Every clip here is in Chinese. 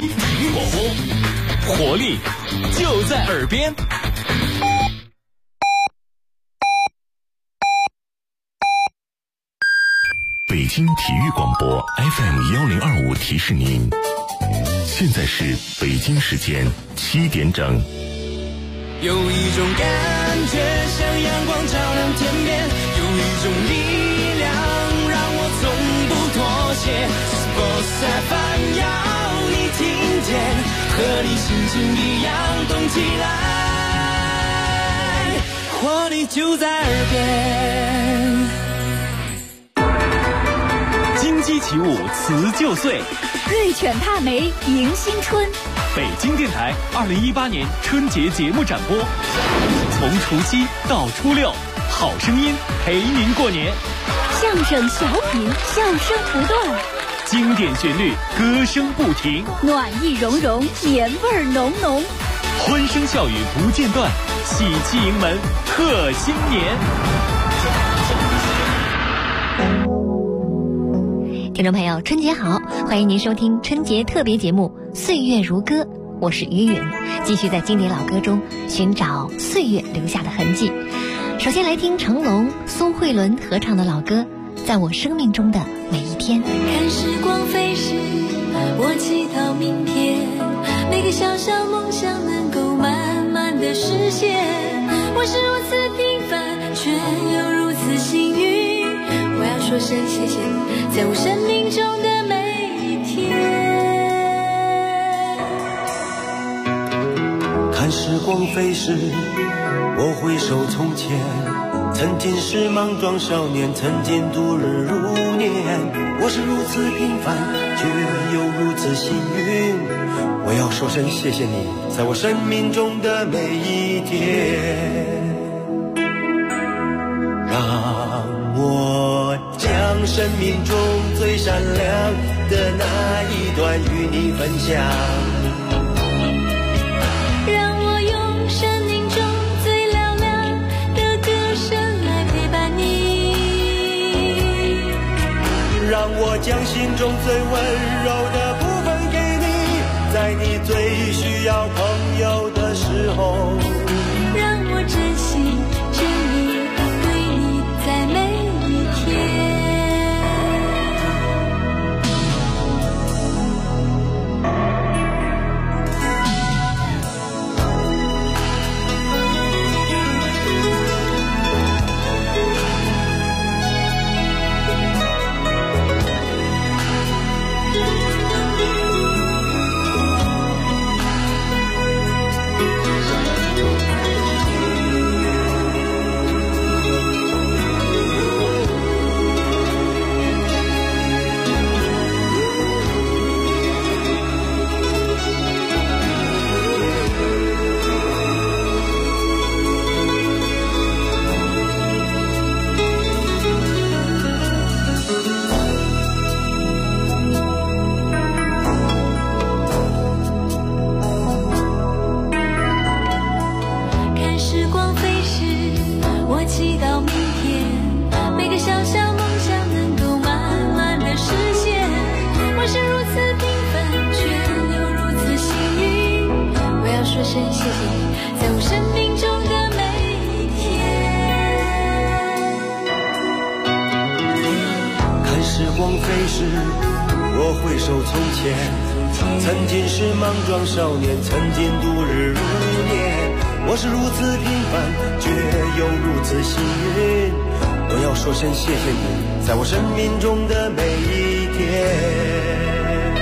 体育广播，活力就在耳边。 北京体育广播 FM1025提示您，现在是北京时间7点整。 有一种感觉像阳光照亮天边，有一种力量让我从不妥协。Sports FM 要你听见，和你心情一样动起来，活力就在耳边。 金鸡起舞辞旧岁， 瑞犬踏梅迎新春。 北京电台2018年春节节目展播，从除夕到初六，好声音陪您过年。 相声小品，笑声不断， 经典旋律，歌声不停， 暖意融融，年味儿浓浓， 欢声笑语不间断，喜气迎门贺新年。 听众朋友，春节好，欢迎您收听春节特别节目《岁月如歌》，我是于允，继续在经典老歌中寻找岁月留下的痕迹。首先来听成龙、苏慧伦合唱的老歌《在我生命中的每一天》。 看时光飞逝，我祈祷明天，每个小小梦想能够慢慢的实现。我是如此平凡，却又如此幸运，我要说声谢谢你，在我生命中的每一天。 看时光飞逝，我回首从前，曾经是莽撞少年，曾经度日如年。我是如此平凡，却又如此幸运，我要说声谢谢你，在我生命中的每一天。让我将生命中最闪亮的那一段与你分享， 让我用生命中最嘹亮的歌声来陪伴你， 让我将心中最温柔的部分给你，在你最需要朋友的时候， 让我珍惜真理对你在每一天。 曾经是莽撞少年，曾经度日如年。我是如此平凡，却又如此幸运，我要说声谢谢你，在我生命中的每一天。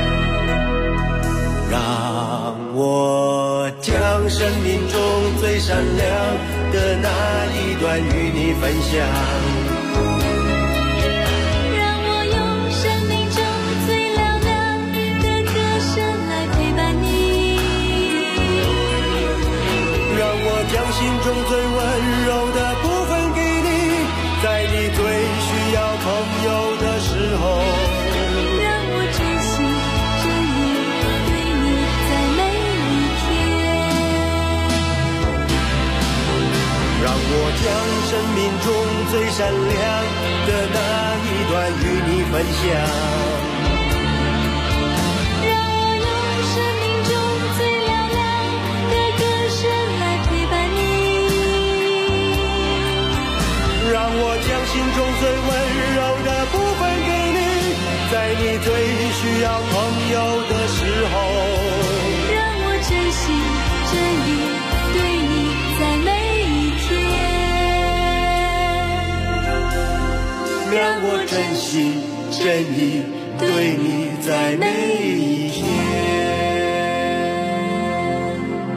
让我将生命中最闪亮的那一段与你分享，将心中最温柔的部分给你，在你最需要朋友的时候， 让我珍惜真理对你在每一天， 让我将生命中最闪亮的那一段与你分享， 让我用生需要朋友的时候， 让我真心真意对你在每一天， 让我真心真意对你在每一天，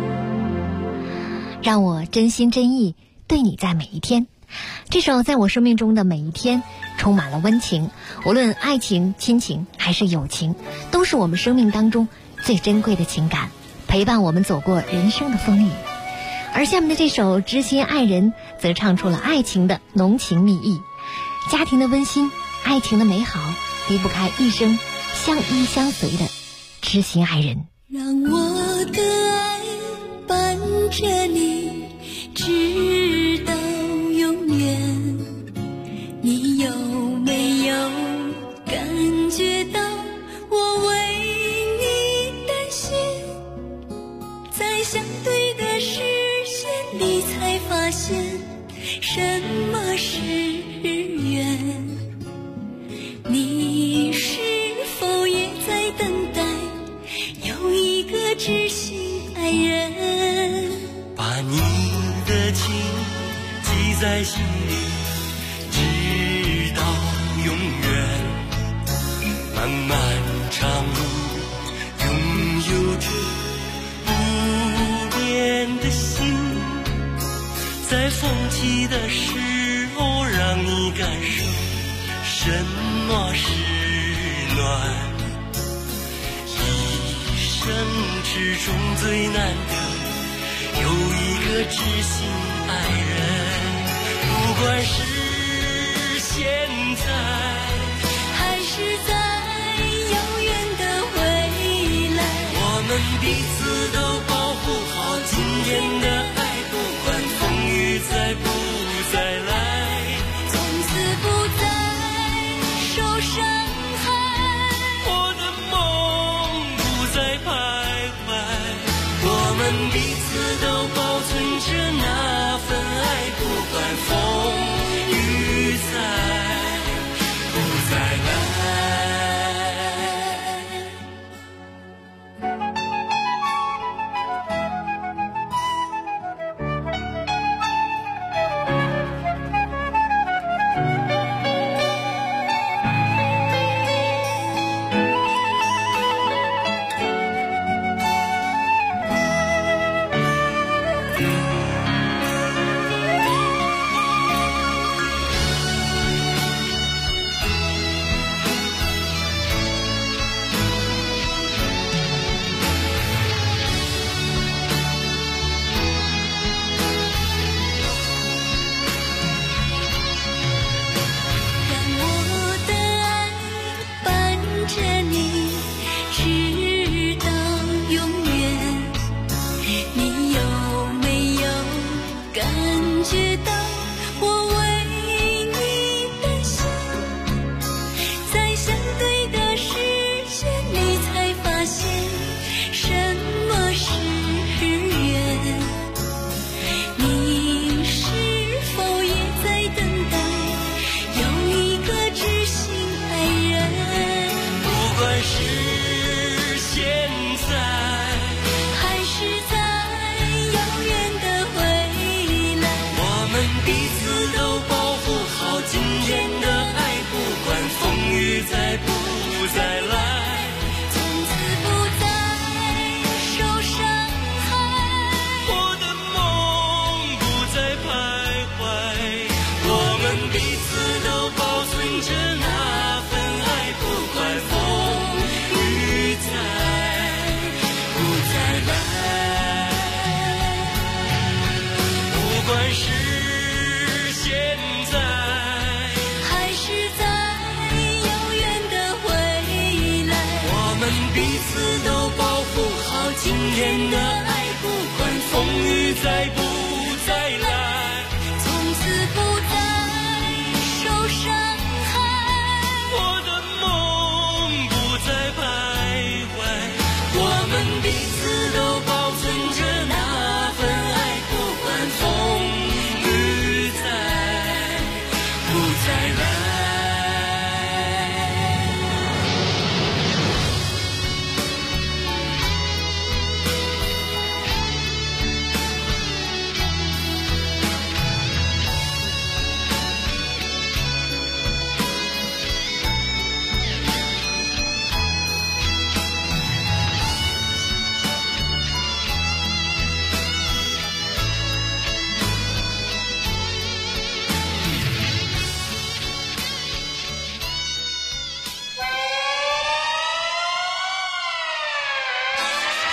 让我真心真意对你在每一天。这首在我生命中的每一天充满了温情，无论爱情、亲情还是友情，都是我们生命当中最珍贵的情感，陪伴我们走过人生的风雨。而下面的这首《知心爱人》则唱出了爱情的浓情蜜意，家庭的温馨，爱情的美好，离不开一生相依相随的知心爱人。 让我的爱伴着你直到永远，你有没有感觉到我为你担心？在相对的视线里才发现什么是缘，你是否也在等待有一个知心爱人？ 把你的情记在心里，直到永远。漫漫长路，拥有着不变的心，在风起的时候，让你感受什么是暖。一生之中最难得有一个知心爱人，不管是现在还是在遥远的未来， 我们彼此都保护好今天的爱，不管风雨再不再来， 从此不再受伤害， 我的梦不再徘徊，我们彼此都保存着那份爱，不管风雨不再来。再不再来， 从此不再受伤害， 我的梦不再徘徊，我们彼此都保存着那份爱，不管风雨不再来。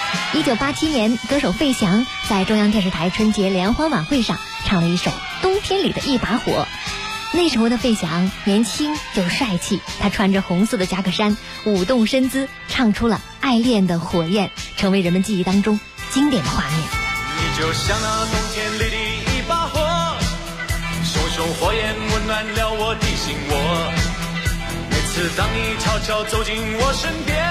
1987年，歌手费翔在中央电视台春节联欢晚会上唱了一首《冬天里的一把火》。那时候的费翔年轻又帅气，他穿着红色的夹克衫，舞动身姿，唱出了《爱恋的火焰》，成为人们记忆当中经典的画面。 你就像那冬天里的一把火，熊熊火焰温暖了我的心窝。每次当你悄悄走进我身边，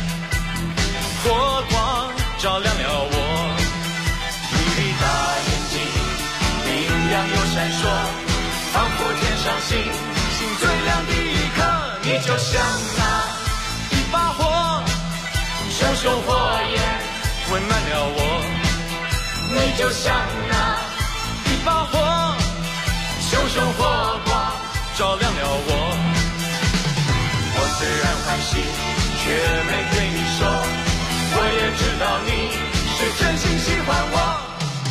火光照亮了我。你的大眼睛明亮又闪烁，仿佛天上星星最亮的一刻。你就像那一把火，熊熊火焰温暖了我。你就像那一把火，熊熊火光照亮了我。我虽然欢喜，却没对你说，我也知道你是真心喜欢我。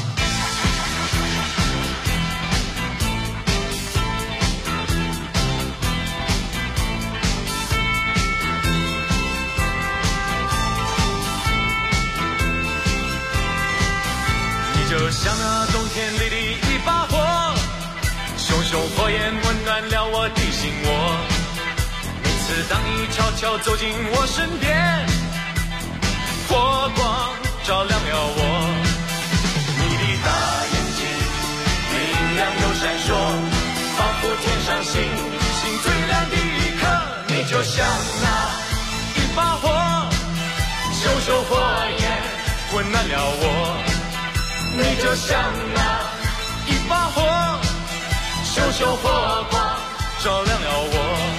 就像那冬天里的一把火，熊熊火焰温暖了我的心窝。每次当你悄悄走进我身边，火光照亮了我。你的大眼睛明亮又闪烁，仿佛天上星星最亮的一刻。你就像那一把火，熊熊火焰温暖了我。你就像那一把火，熊熊火光照亮了我。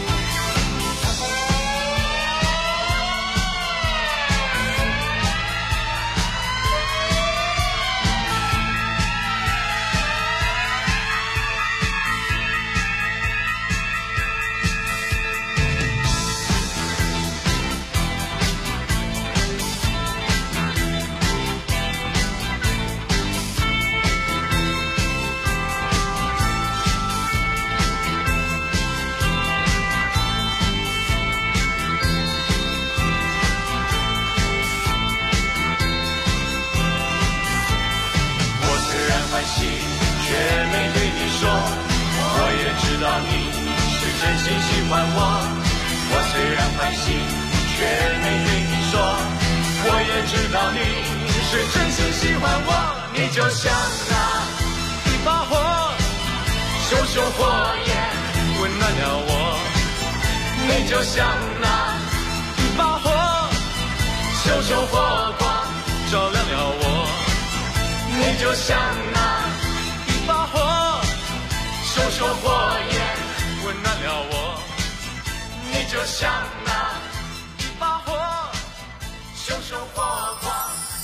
却没对你说，我也知道你是真心喜欢我。我虽然欢喜，却没对你说，我也知道你是真心喜欢我。你就像那一把火，熊熊火焰温暖了我。你就像那一把火，熊熊火光照亮了我。你就像那一把火，熊熊火焰温暖了我。你就像那一把火，熊熊火光。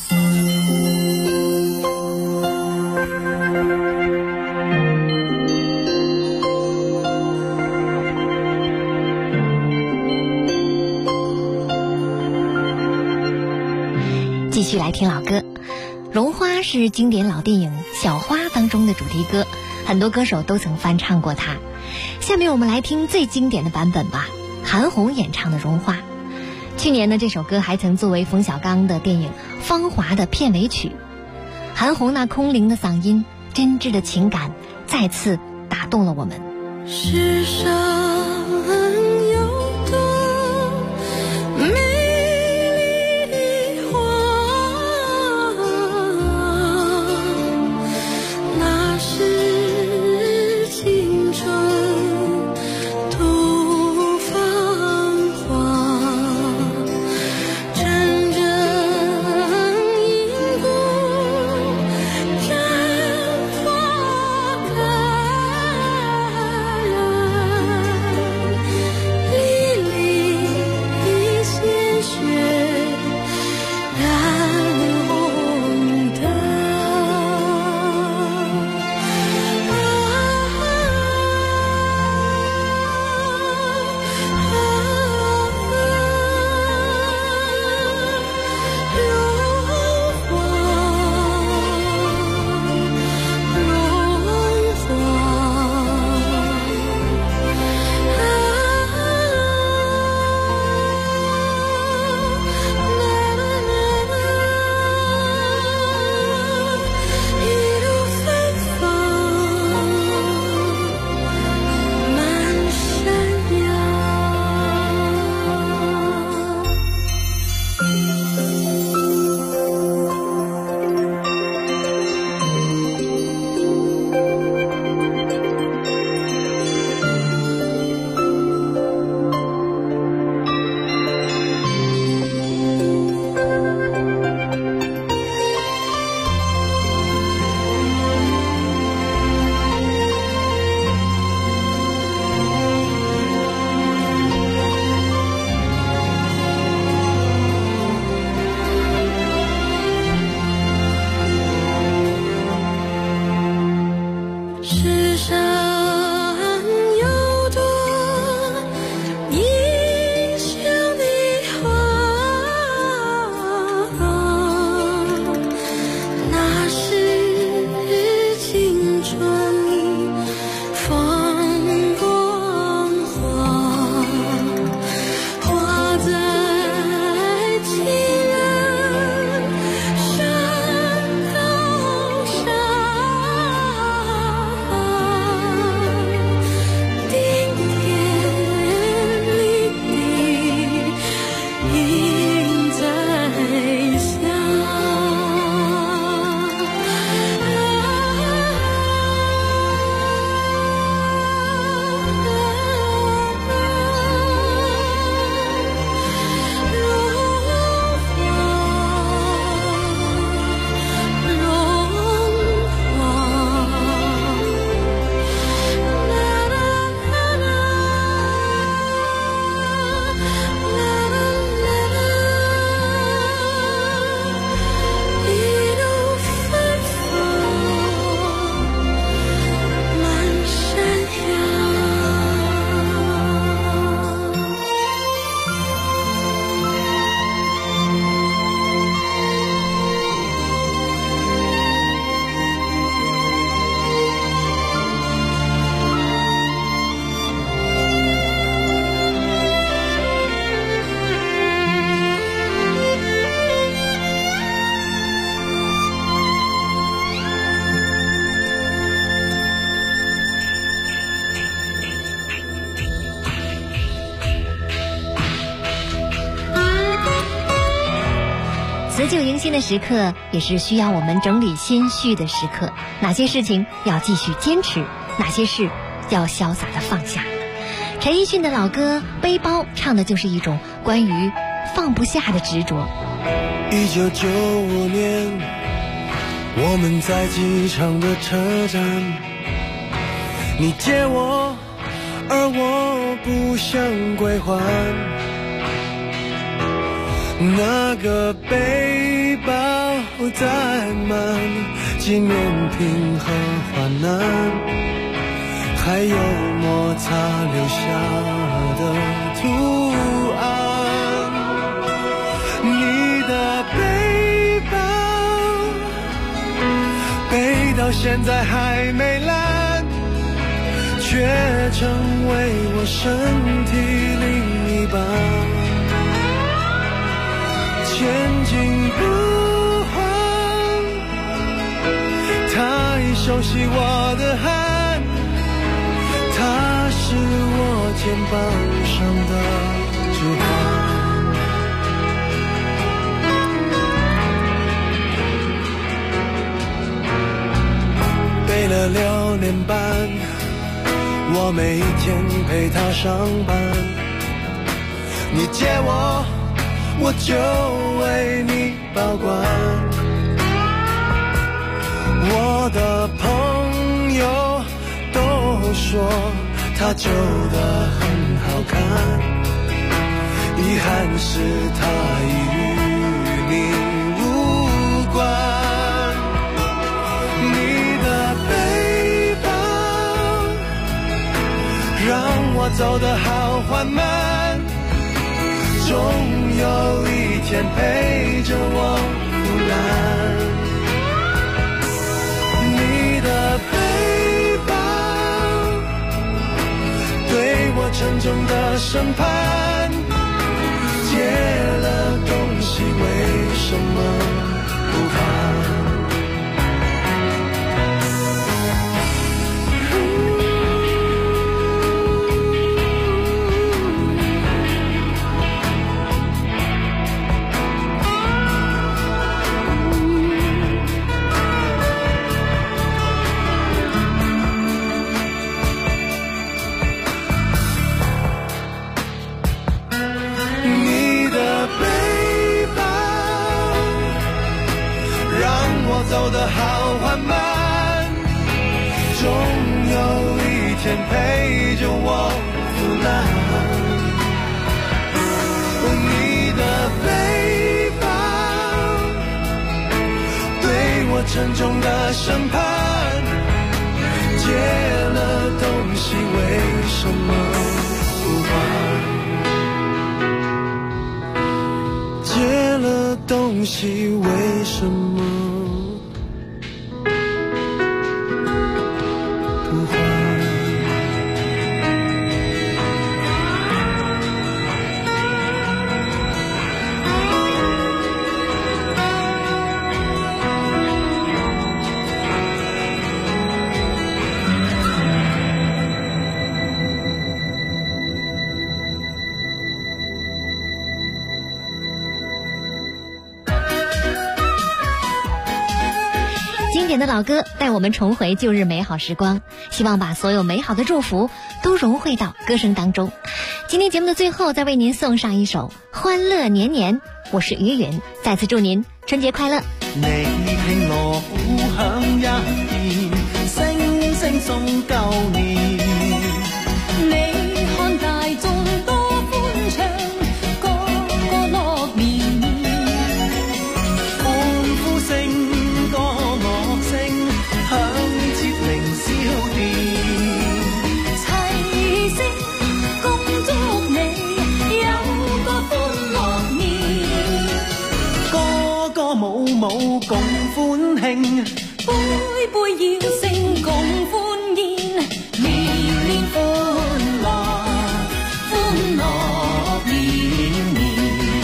继续来听老歌。绒花是经典老电影《小花》当中的主题歌，很多歌手都曾翻唱过它。下面我们来听最经典的版本吧，韩红演唱的《绒花》。去年呢，这首歌还曾作为冯小刚的电影《芳华》的片尾曲。韩红那空灵的嗓音，真挚的情感，再次打动了我们。 世上有多美丽的花，那是青春吐芳华，真正因故绽花开。 辞旧迎新的时刻，也是需要我们整理心绪的时刻。哪些事情要继续坚持，哪些事要潇洒的放下。陈奕迅的老歌《背包》唱的就是一种关于放不下的执着。 1995年，我们在机场的车站，你借我，而我不想归还。那个背包载满纪念品和患难，还有摩擦留下的图案。你的背包背到现在还没烂，却成为我身体另一半。前进不换，他已熟悉我的汗，他是我肩膀上的指环。背了6年半，我每一天陪他上班，你借我就为你保管。我的朋友都说他旧的很好看，遗憾是他已与你无关。你的背包让我走得好缓慢，总有一天陪着我腐烂。你的背包对我沉重的审判，借了东西为什么不还？走得好缓慢，总有一天陪着我腐烂。你的背包对我沉重的审判，借了东西为什么不还？借了东西为什么经典的老歌带我们重回旧日美好时光，希望把所有美好的祝福都融汇到歌声当中。今天节目的最后，再为您送上一首《欢乐年年》，我是于允，再次祝您春节快乐。 你聽鑼鼓響一片，聲聲送舊年。 你看大眾多歡暢，個個樂綿綿， 歡呼聲歌樂聲響徹凌霄殿。 齊聲恭祝你有個歡樂年， 歌歌舞舞共歡慶， 杯杯要聲共歡宴，年年歡樂，歡樂年年。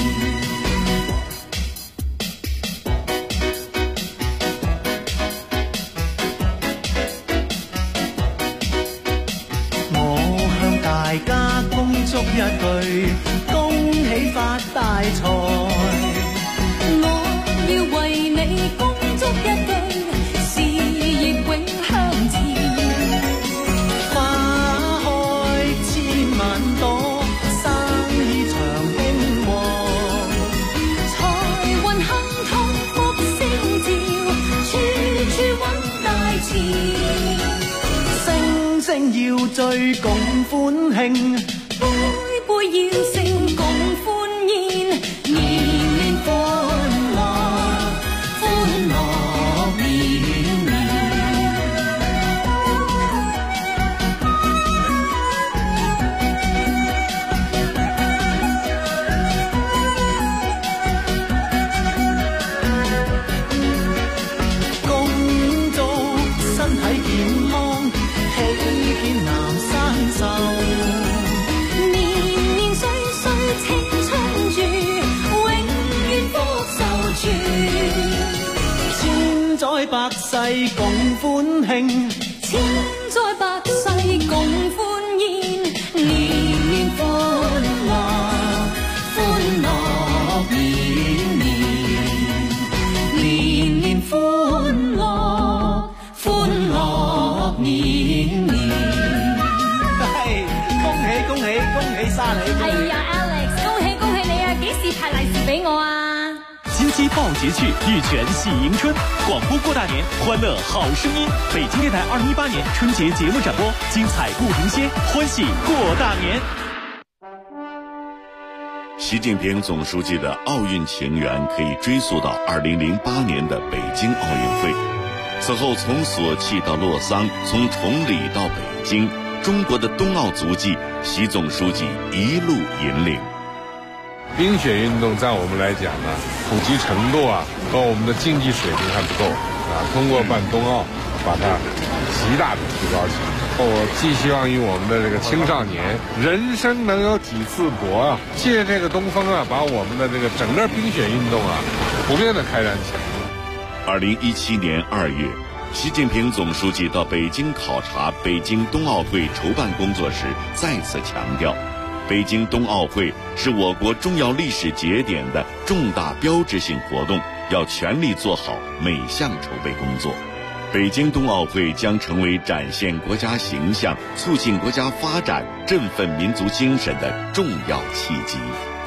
我向大家恭祝一句，恭喜發大財。 我前。 聲聲要醉共歡慶， 杯杯要勝共歡宴，年年歡樂，歡樂年年。 恭祝身體健康，喜見男生壽。 年年歲歲青春住，永遠福壽住。 千載百世共歡慶， 千載百世共歡宴，年年歡樂，歡樂年年，年年歡樂，歡樂年年。 恭喜恭喜恭喜莎莉！ 哎呀 ，Alex， 恭喜恭喜你啊！幾時派利是俾我啊？ 金鸡报捷去，玉泉喜迎春，广播过大年，欢乐好声音。北京电台2018年春节节目展播，精彩不停歇，欢喜过大年。 习近平总书记的奥运情缘可以追溯到2008年的北京奥运会。此后从索契到洛桑，从崇礼到北京，中国的冬奥足迹，习总书记一路引领。 冰雪运动在我们来讲呢，普及程度和我们的竞技水平还不够通过办冬奥，把它极大的提高起来。我寄希望于我们的这个青少年，人生能有几次搏借这个东风把我们的这个整个冰雪运动普遍的开展起来。 2017年2月，习近平总书记到北京考察北京冬奥会筹办工作时，再次强调，北京冬奥会是我国重要历史节点的重大标志性活动，要全力做好每项筹备工作。北京冬奥会将成为展现国家形象、促进国家发展、振奋民族精神的重要契机。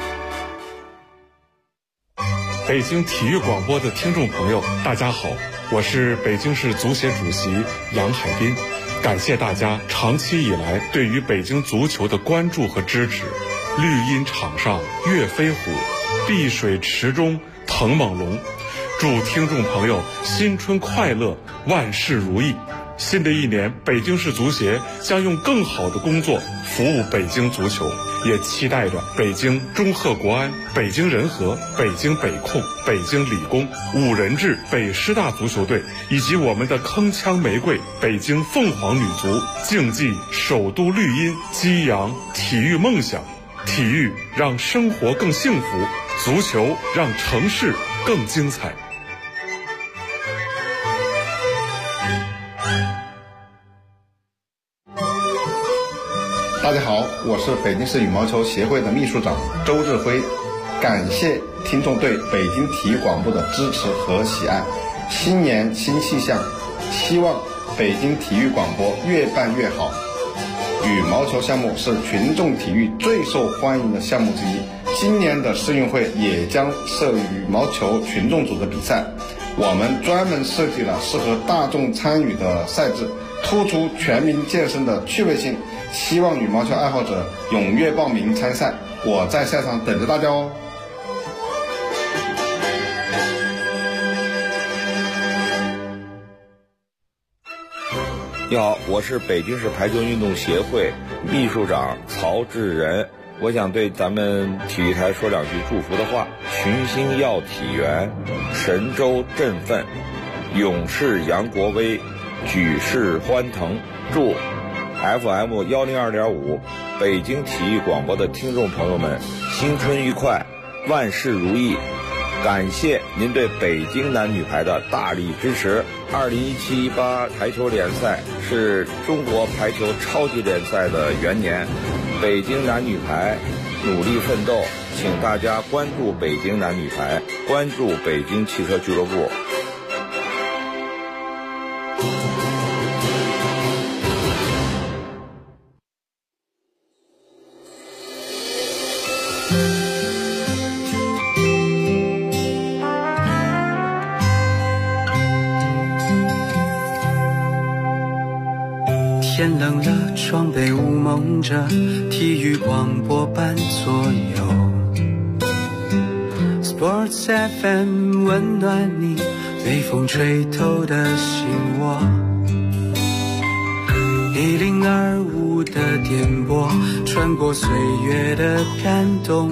北京体育广播的听众朋友，大家好，我是北京市足协主席杨海滨。感谢大家长期以来对于北京足球的关注和支持。绿茵场上跃飞虎，碧水池中腾猛龙。祝听众朋友新春快乐，万事如意。新的一年，北京市足协将用更好的工作服务北京足球，也期待着北京中赫国安、北京人和、北京北控、北京理工、五人制北师大足球队以及我们的铿锵玫瑰北京凤凰女足，竞技首都绿茵，激扬体育梦想。体育让生活更幸福，足球让城市更精彩。 大家好，我是北京市羽毛球协会的秘书长周志辉，感谢听众对北京体育广播的支持和喜爱。新年新气象，希望北京体育广播越办越好。羽毛球项目是群众体育最受欢迎的项目之一，今年的世运会也将设羽毛球群众组的比赛，我们专门设计了适合大众参与的赛制，突出全民健身的趣味性，希望羽毛球爱好者踊跃报名参赛，我在赛场等着大家哦。 你好，我是北京市排球运动协会秘书长曹志仁。我想对咱们体育台说两句祝福的话：群星耀体圆，神州振奋，勇士扬国威，举世欢腾。祝 FM 102.5北京体育广播的听众朋友们新春愉快，万事如意。感谢您对北京男女排的大力支持。2017-18排球联赛是中国排球超级联赛的元年，北京男女排努力奋斗，请大家关注北京男女排，关注北京汽车俱乐部。 天冷了，窗被雾蒙着，体育广播伴左右。Sports FM 温暖你被风吹透的心窝。1025的电波，穿过岁月的感动，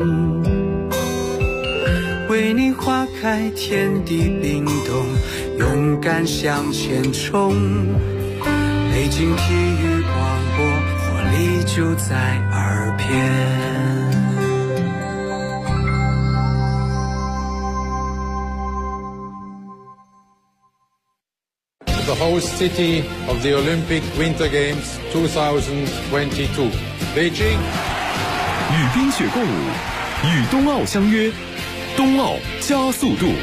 为你花开天地冰冻，勇敢向前冲。北京体育广播，活力就在耳边。 The host city of the Olympic Winter Games 2022, Beijing. 与冰雪共舞，与冬奥相约，冬奥加速度。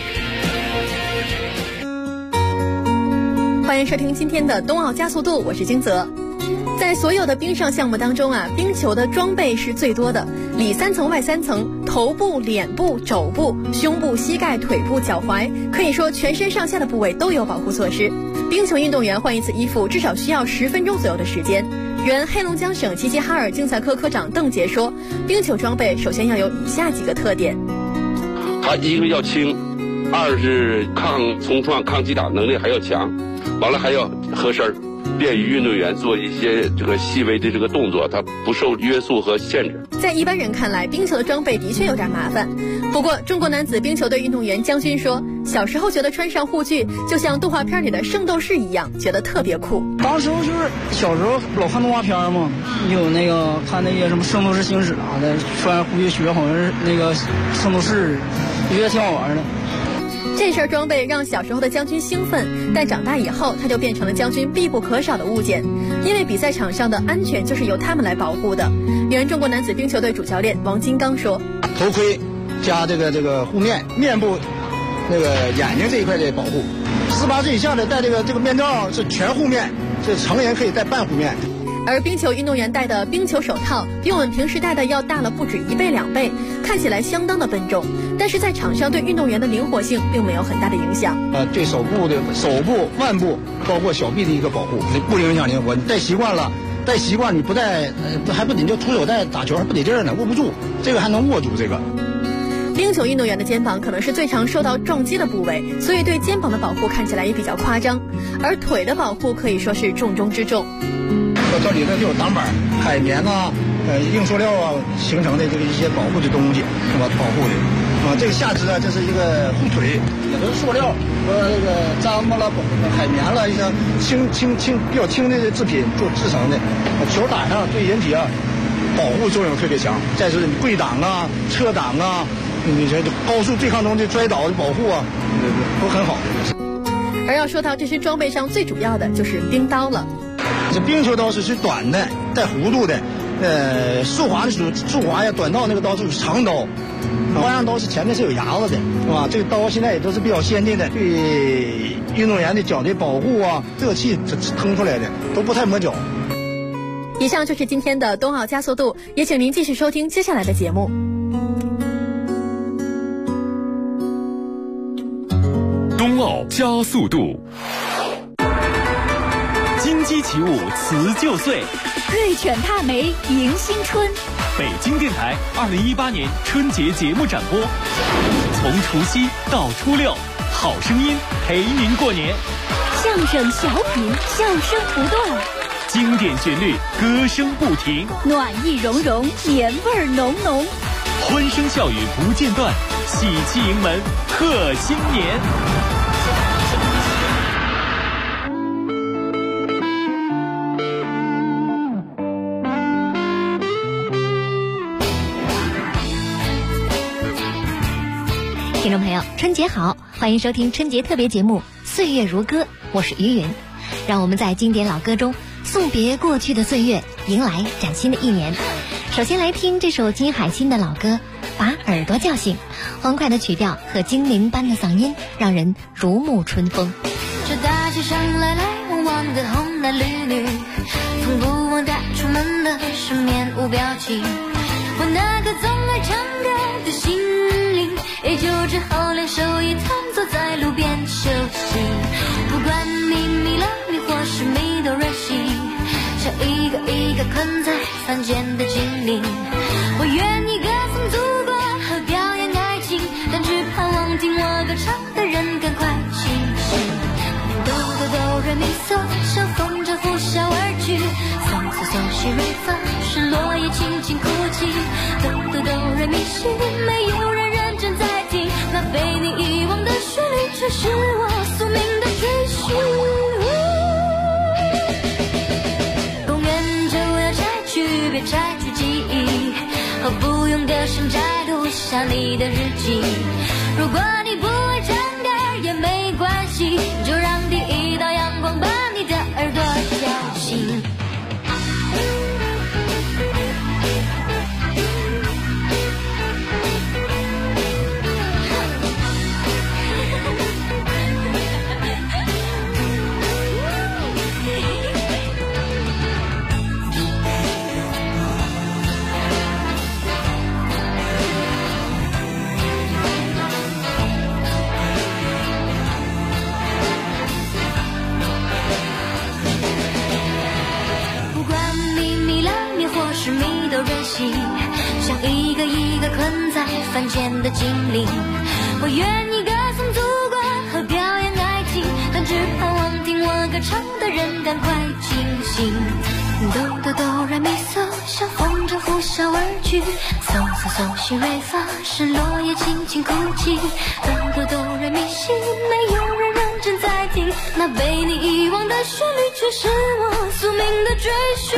欢迎收听今天的冬奥加速度，我是金泽。在所有的冰上项目当中啊，冰球的装备是最多的，里3层外3层，头部、脸部、肘部、胸部、膝盖、腿部、脚踝，可以说全身上下的部位都有保护措施。冰球运动员换一次衣服至少需要10分钟左右的时间。原黑龙江省齐齐哈尔竞赛科科长邓杰说，冰球装备首先要有以下几个特点： 它一个要轻，2是抗冲撞、抗击打能力还要强，完了还要合身，便于运动员做一些这个细微的这个动作，它不受约束和限制。 在一般人看来，冰球的装备的确有点麻烦。不过，中国男子冰球队运动员姜军说，小时候觉得穿上护具就像动画片里的圣斗士一样，觉得特别酷。 当时就是小时候老看动画片嘛，有那个看那些什么圣斗士星矢啊的，穿护具学好像是那个圣斗士，觉得挺好玩的。 这身装备让小时候的姜军兴奋，但长大以后他就变成了姜军必不可少的物件，因为比赛场上的安全就是由他们来保护的。原中国男子冰球队主教练王金刚说， 头盔加这个护面，面部那个眼睛这一块的保护，18岁以下的戴这个面罩是全护面，这成人可以戴半护面。 而冰球运动员戴的冰球手套比我们平时戴的要大了不止1倍2倍，看起来相当的笨重，但是在场上对运动员的灵活性并没有很大的影响。 对手部、腕部，包括小臂的一个保护，不影响灵活。你戴习惯了，你不戴，还不得就徒手戴打球还不得劲儿呢，握不住，这个还能握住这个。 冰球运动员的肩膀可能是最常受到撞击的部位，所以对肩膀的保护看起来也比较夸张，而腿的保护可以说是重中之重。 这里头就有挡板、海绵啊、硬塑料啊形成的这个一些保护的东西，是吧？保护的啊，这个下肢啊，这是一个护腿，也都是塑料和这个毡子了、海绵了一些比较轻的制品做制成的。球打上对人体啊保护作用特别强。再是跪挡啊、侧挡啊，你这高速对抗中的摔倒的保护啊，都很好。 而要说到这身装备上最主要的就是冰刀了。 这冰球刀是短的，带弧度的，速滑的时候速滑呀，短道那个刀就是长刀，花样刀是前面是有牙子的，是吧？这个刀现在也都是比较先进的，对运动员的脚的保护啊，热气腾出来的都不太磨脚。 以上就是今天的冬奥加速度，也请您继续收听接下来的节目。 冬奥加速度。金鸡起舞辞旧岁， 瑞犬踏梅迎新春。 北京电台2018年春节节目展播，从除夕到初六，好声音陪您过年。 相声小品，笑声不断， 经典旋律，歌声不停， 暖意融融，年味浓浓， 欢声笑语不间断，喜气迎门贺新年。 听众朋友，春节好，欢迎收听春节特别节目《岁月如歌》，我是于云。让我们在经典老歌中送别过去的岁月，迎来崭新的一年。首先来听这首金海心的老歌《把耳朵叫醒》，欢快的曲调和精灵般的嗓音，让人如沐春风。 这大街上来来往往的红男绿女，从不忘带出门的是面无表情。我那个总爱唱歌的心灵，也就只好两手一摊坐在路边休息。不管你迷了迷或是迷都任性，像个困在凡间的精灵。我愿意歌颂祖国和表演爱情，但只盼望听我歌唱的人赶快清醒。哆哆哆来咪嗦，像风筝呼啸而去，嗦嗦嗦西瑞发，是落叶轻轻哭泣。哆哆哆来咪西，没有人认真在听，那被你遗忘的旋律却是我宿命的追寻。公园就要拆去，别拆去记忆，何不用歌声摘录下你的日记。如果你不会唱歌也没关系，就让第一道阳光把你的耳朵叫醒。是迷都任性，像一个一个困在凡间的精灵。我愿意歌颂祖国和表演爱情，但只盼望听我歌唱的人赶快清醒。哆哆哆来咪嗦，像风筝呼啸而去，嗦嗦嗦西瑞发，是落叶轻轻哭泣。哆哆哆来咪西，没有人认真在听，那被你遗忘的旋律却是我宿命的追寻。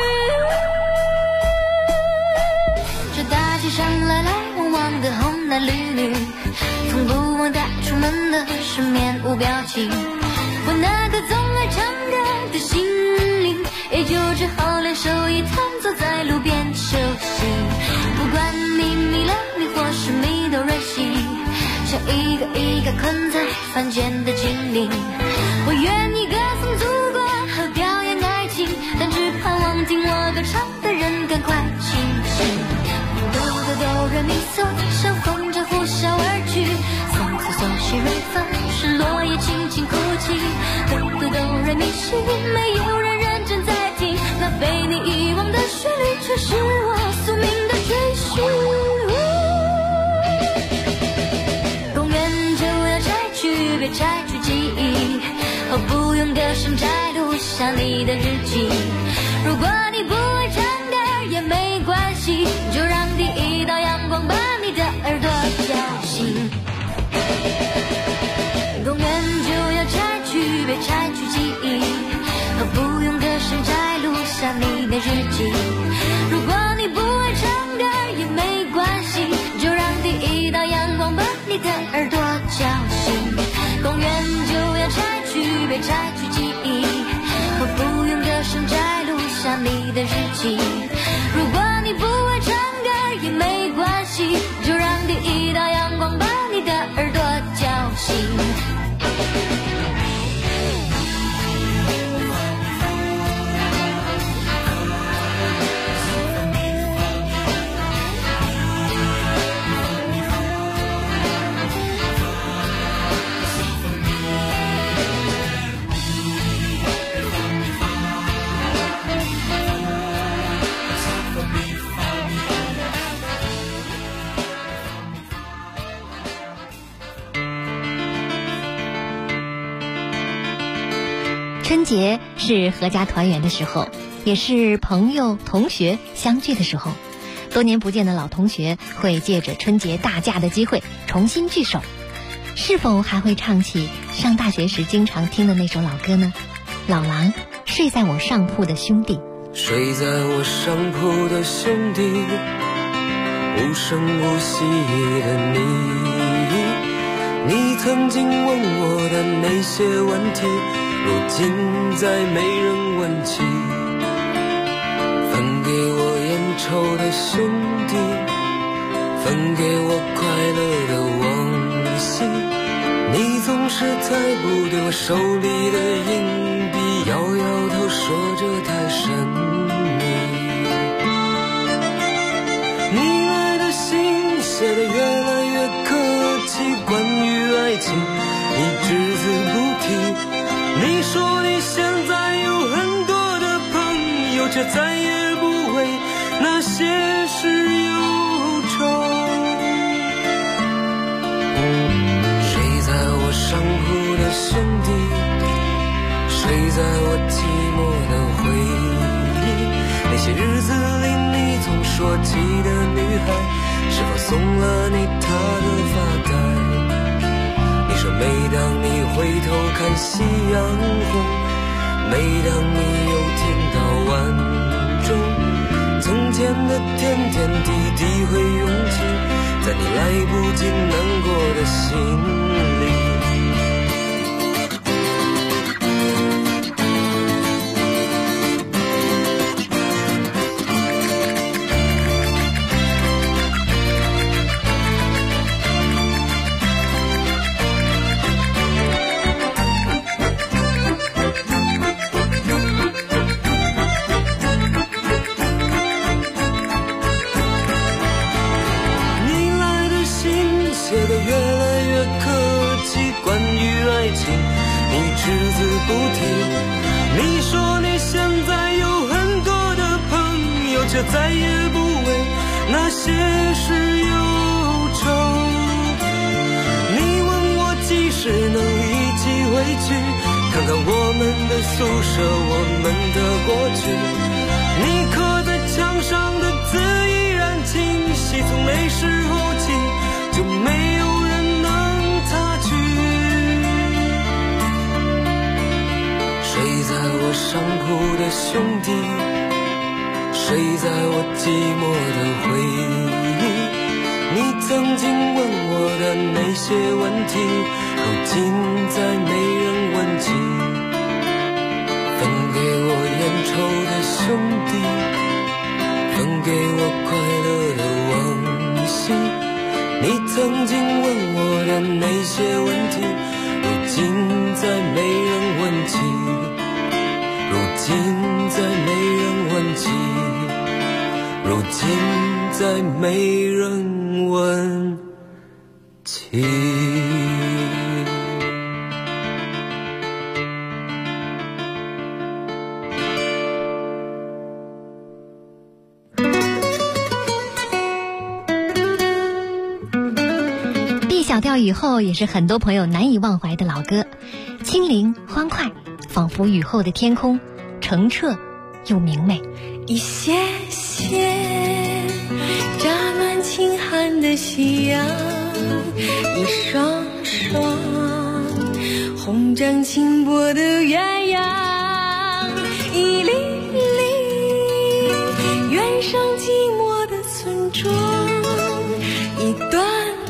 大街上来来往往的红男绿女，从不忘带出门的是面无表情。我那个总爱唱歌的心灵，也就只好两手一摊坐在路边休息。不管你迷了迷或是迷都任性，像一个一个困在凡间的精灵。我愿意歌颂祖国和表演爱情，但只盼望听我歌唱的人赶快清醒。哆来咪嗦，像风筝呼啸而去，嗦嗦嗦西瑞发，是落叶轻轻哭泣。哆哆哆来咪西，没有人认真在听，那被你遗忘的旋律却是我宿命的追寻。公园就要拆去，别拆去记忆，何不用歌声摘录下你的日记。如果你不会唱歌也没关系，就让第一道阳光把你的耳朵叫醒。公园就要拆去，别拆去记忆，何不用歌声摘录下你的日记。如果你不会唱歌也没关系，就让第一道阳光把你的耳朵叫醒。公园就要拆去，别拆去记忆，何不用歌声摘录下你的日记。如果你不会唱歌也没关系，就让第一道阳光把你的耳朵叫醒。 春节是阖家团圆的时候，也是朋友同学相聚的时候。多年不见的老同学会借着春节大假的机会重新聚首，是否还会唱起上大学时经常听的那首老歌呢？老狼，睡在我上铺的兄弟。 睡在我上铺的兄弟，无声无息的你曾经问我的那些问题，如今再没人问起。分给我烟抽的兄弟，分给我快乐的往昔，你总是猜不对我手里的硬币，摇摇头说这太神秘。你爱的信写得越来越客气，关于爱情你只字不提。你说你现在有很多的朋友，却再也些事忧愁。谁在我上铺的兄弟，谁在我寂寞的回忆，那些日子里你总说起的女孩，是否送了你她的发带？你说每当你回头看夕阳红，每当你又听到晚钟，从前的点点滴滴会涌起，在你来不及难过的心里。只字不提，你说你现在有很多的朋友，却再也不为那些事忧愁。你问我几时能一起回去，看看我们的宿舍，我们的过去。你刻在墙上的字依然清晰，从那时候起就没有人能擦去。谁在我上铺的兄弟，谁在我寂寞的回忆，你曾经问我的那些问题，如今再没人问起。分给我烟抽的兄弟，分给我快乐的往昔，你曾经问我的那些问题，如今再没人问起，如今再没人问起，如今再没人问起。 小调雨后也是很多朋友难以忘怀的老歌，轻灵欢快，仿佛雨后的天空，澄澈又明媚。 一些些乍暖轻寒的夕阳，一双双红掌轻波的鸳鸯，一粒粒远上寂寞的村庄，一段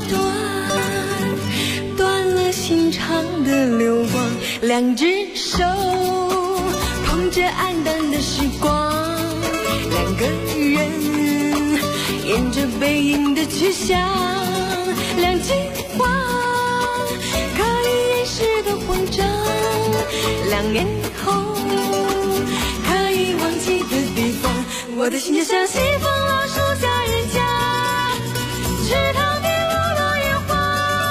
心长的流光，两只手捧着黯淡的时光，两个人沿着背影的去向，两句话可以掩饰的慌张，2年后可以忘记的地方，我的心就像西风老树下人家，池塘边落落叶花，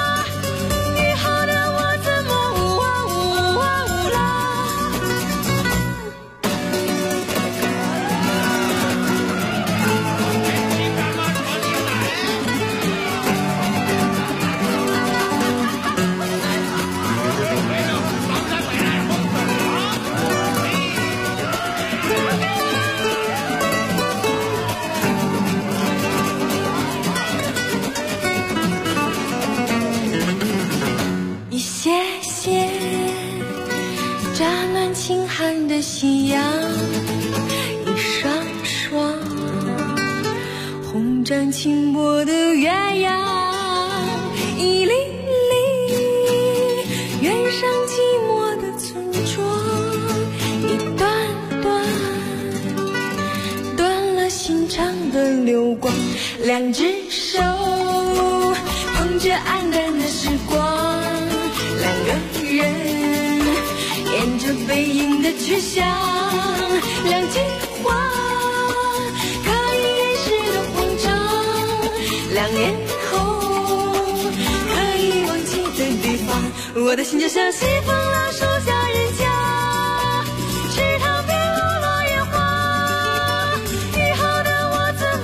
轻寒的夕阳，一双双红掌轻波的鸳鸯，一粒粒远上寂寞的村庄，一段段断了心肠的流光，两只手捧着黯淡的时光，两个人沿着背影的去向，两句话可以掩饰的慌张，2年后可以忘记的地方，我的心就像西风老树下人家，池塘边落落叶花，以后的我怎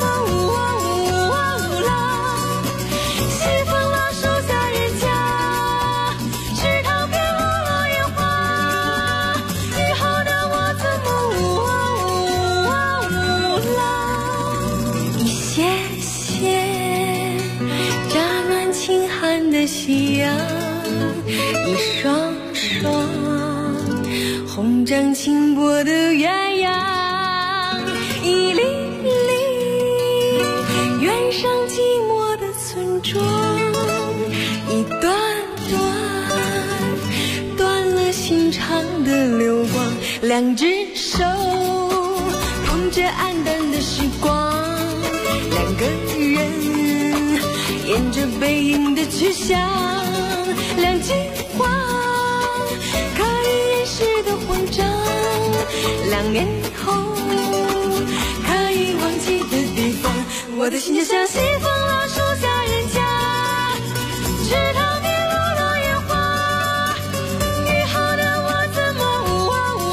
一双双红掌轻拨的鸳鸯，一粒粒远上寂寞的村庄，一段段断了心肠的流光，两只手捧着黯淡的时光，两个人沿着背影的去向，两句话可以掩饰的慌张，2年后可以忘记的地方，我的心就像西风老树下人家，池塘里落落烟花，雨后的我怎么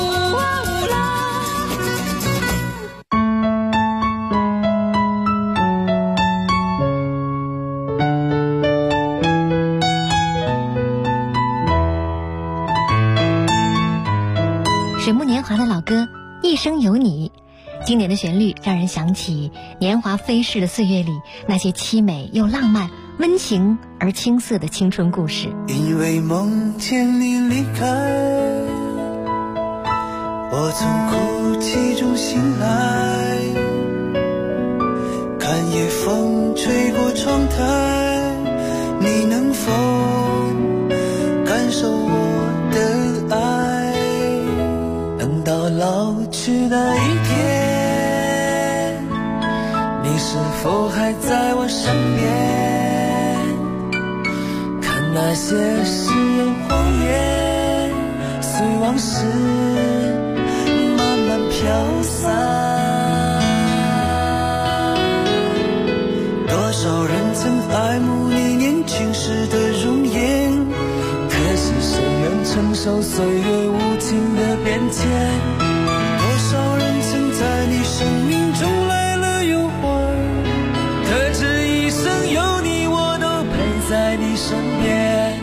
水木年华的老歌《一生有你》，经典的旋律让人想起年华飞逝的岁月里那些凄美又浪漫、温情而青涩的青春故事。 因为梦见你离开，我从哭泣中醒来，看夜风吹过窗台，你能否感受我的爱？等到老去那一天，你是否还在我身边？看那些誓言谎言，随往事慢慢飘散。多少人曾爱慕你年轻时的容颜，可是谁愿承受岁月无情的变迁？多少人曾在你生命中来了又还，可这一生有你，我都陪在你身边。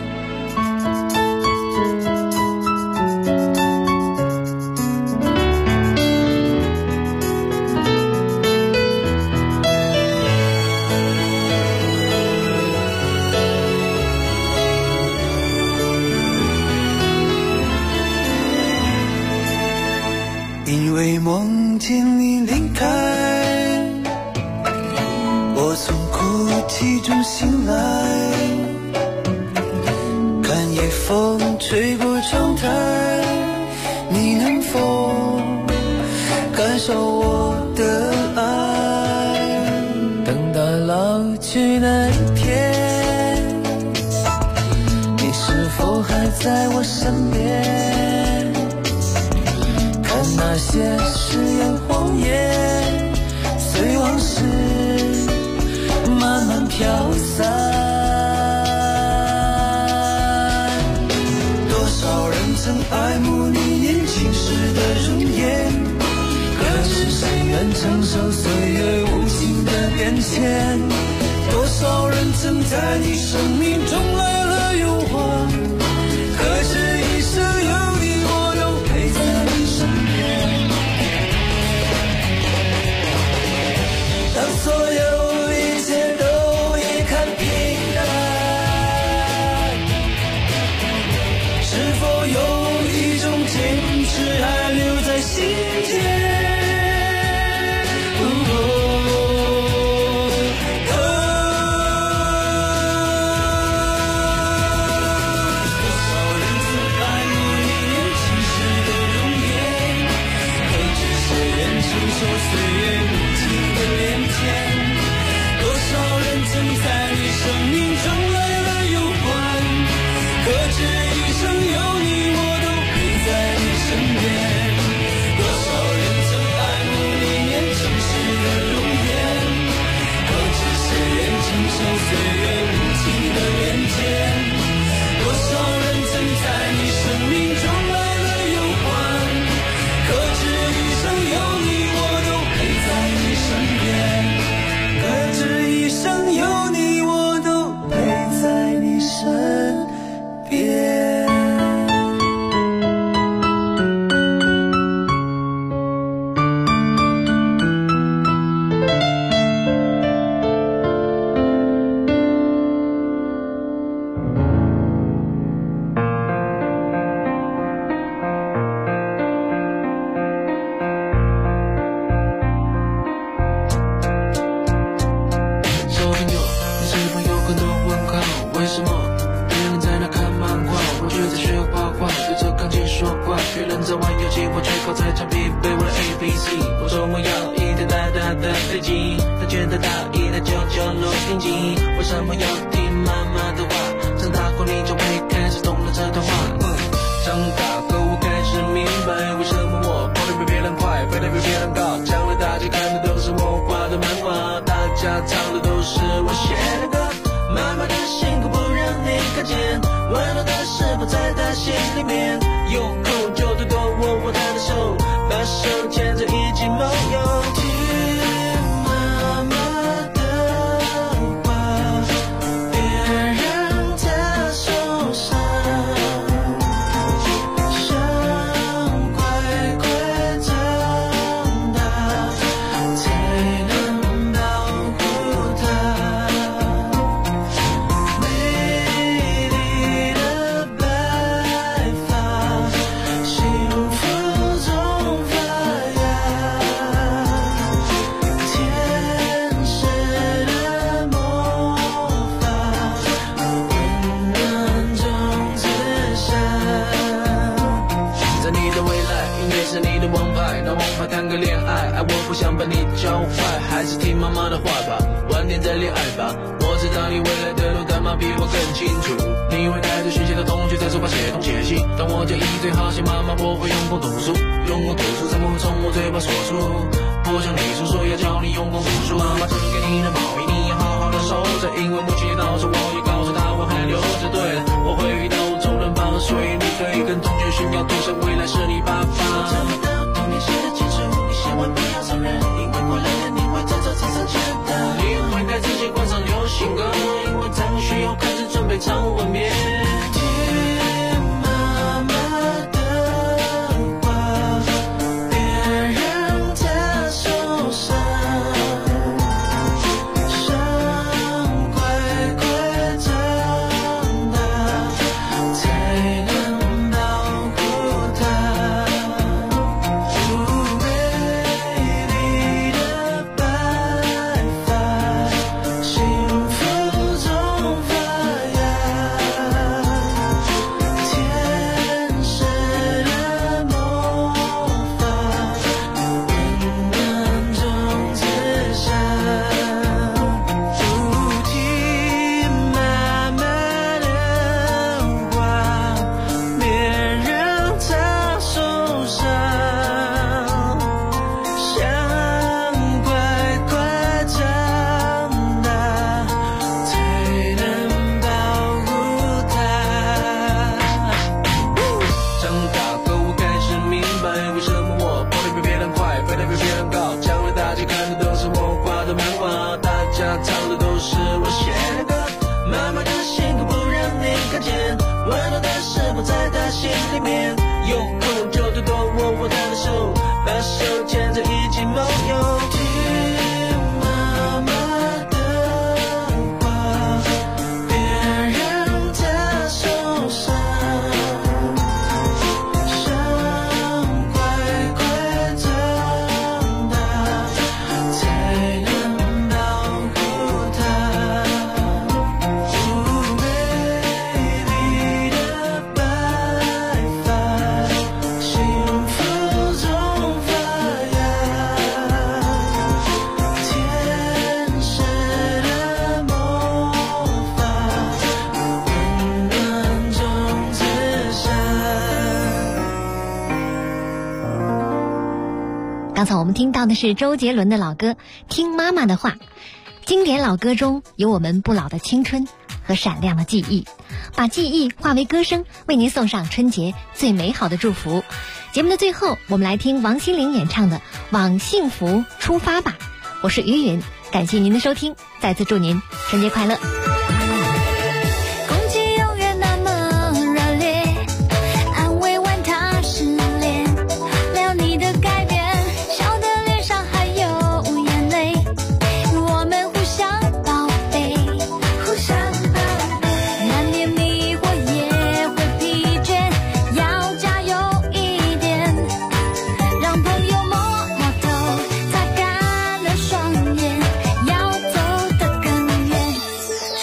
因为梦见你离开，我从哭泣中醒来，看夜风吹过窗台，你能否感受我的爱？等到老去那一天，你是否还在我身边？那些誓言谎言，随往事慢慢飘散。多少人曾爱慕你年轻时的容颜，可是谁愿承受岁月无情的变迁？多少人曾在你生命中来了又还，可是一生有你，我都陪在你身边。当所有一切都已看平淡，是否有一种坚持还留在心间？可这一生有你，我都陪在你身边。 靠在墙壁背我的 ABC。我说我要一台大大的飞机，他觉得大意，他就落定机。为什么要听妈妈的话？长大后你就会开始懂了这段话。长大后我开始明白，为什么我跑得比别人快，飞得比别人高。将来大家看的都是我画的漫画，大家唱的都是我写的歌。妈妈的辛苦不让你看见，温暖的事不在她心里面。有空就多多握握她的手，把手牵着一起梦游。听妈妈的话，别让她受伤，想快快长大，才能保护她。美丽的白发，幸福中发芽，天使的魔法，温暖中自下。在你的未来，音乐是你的王牌，拿王牌谈个恋爱，爱我不想把你教坏，还是听妈妈的话吧，晚点再恋爱吧。我知道你未来的路，干嘛比我更清楚？你会带着学习的同学在书包写东写西，但我就一嘴好像妈妈，我会用功读书，用功读书才不会从我嘴巴说出。不像你叔叔要教你用功读书，妈妈织给你的毛衣你要好好的收着，因为母亲节到时我也告诉她我还留着。对了，我会遇到众人帮，所以你可以跟同学炫耀，多少未来是你爸爸。我找不到童年写的清楚，你千万不要承认，因为过来人你会找自身简单。你会带自己关上流行歌，因为张学友开始准备唱吻别。听妈妈的话，别让她受伤，想快快长大，才能保护她。美丽的白发，幸福中发芽，天使的魔法，温暖中自下。听妈妈的话，别让她受伤，想快快长大，才能保护她。长大后我开始明白，为什么我跑得比别人快，飞得比别人高。将来大家看的都是我画的漫画，大家唱的都是我写的歌。妈妈的辛苦不让你看见，温暖的事不在她心里面。有空就多多握握她的手，把手牵着一起梦游。听妈妈的话，别让她受伤，想快快长大，才能保护她。美丽的白发，幸福中发芽，天使的魔法，温暖中自下。 刚才我们听到的是周杰伦的老歌《听妈妈的话》，经典老歌中有我们不老的青春和闪亮的记忆，把记忆化为歌声，为您送上春节最美好的祝福。节目的最后，我们来听王心凌演唱的《往幸福出发吧》。我是于允，感谢您的收听，再次祝您春节快乐。 空气永远那么热烈，安慰完他失恋，聊你的改变，笑的脸上还有眼泪，我们互相宝贝，互相宝贝，难免迷惑也会疲倦，要加油一点，让朋友摸摸头，擦干了双眼，要走得更远。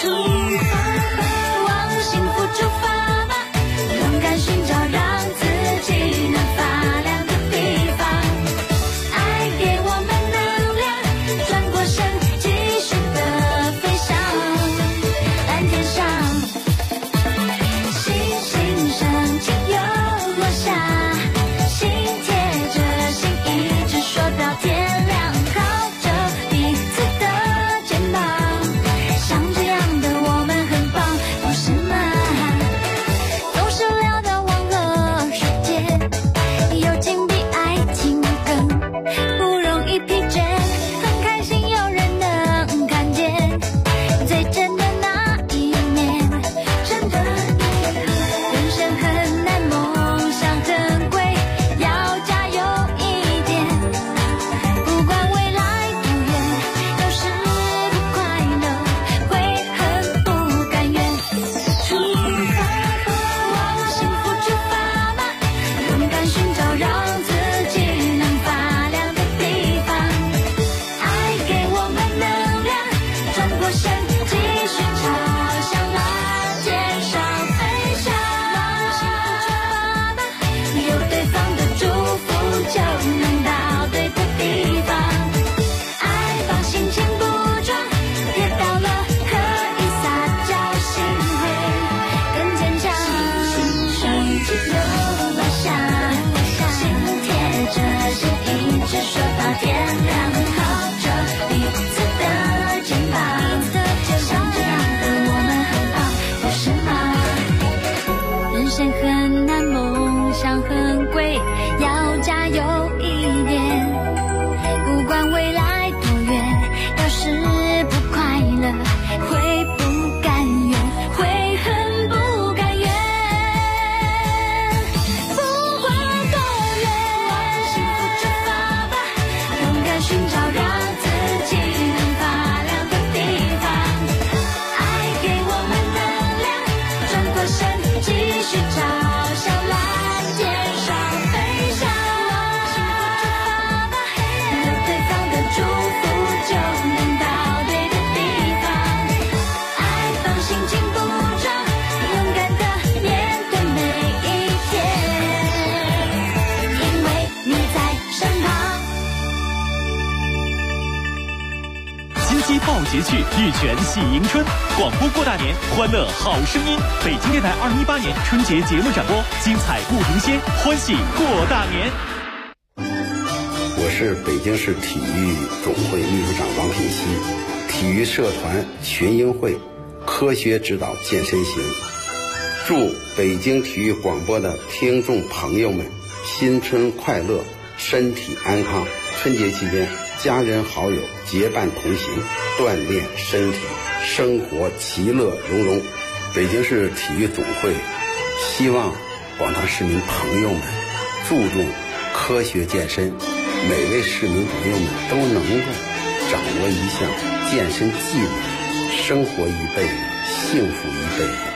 很难，梦想很贵，要加油一点。不管未来多远，要是不快乐，会不甘愿，会很不甘愿。不管多远，往幸福出发吧，勇敢寻找让自己能发亮的地方。爱给我们能量，转过身继续朝向蓝天上飞翔。往幸福出发吧，有对方的祝福就能到对的地方。爱放心情不着，勇敢的面对每一天，因为你在身旁。 金鸡报捷趣，玉泉喜迎春，广播过大年，欢乐好声音。北京电台2018年春节节目展播，精彩不停歇，欢喜过大年。 我是北京市体育总会秘书长王品熙，体育社团群英会科学指导健身行，祝北京体育广播的听众朋友们新春快乐，身体安康。春节期间，家人好友结伴同行，锻炼身体，生活其乐融融。北京市体育总会希望广大市民朋友们注重科学健身，每位市民朋友们都能够掌握一项健身技能，生活一辈子，幸福一辈子。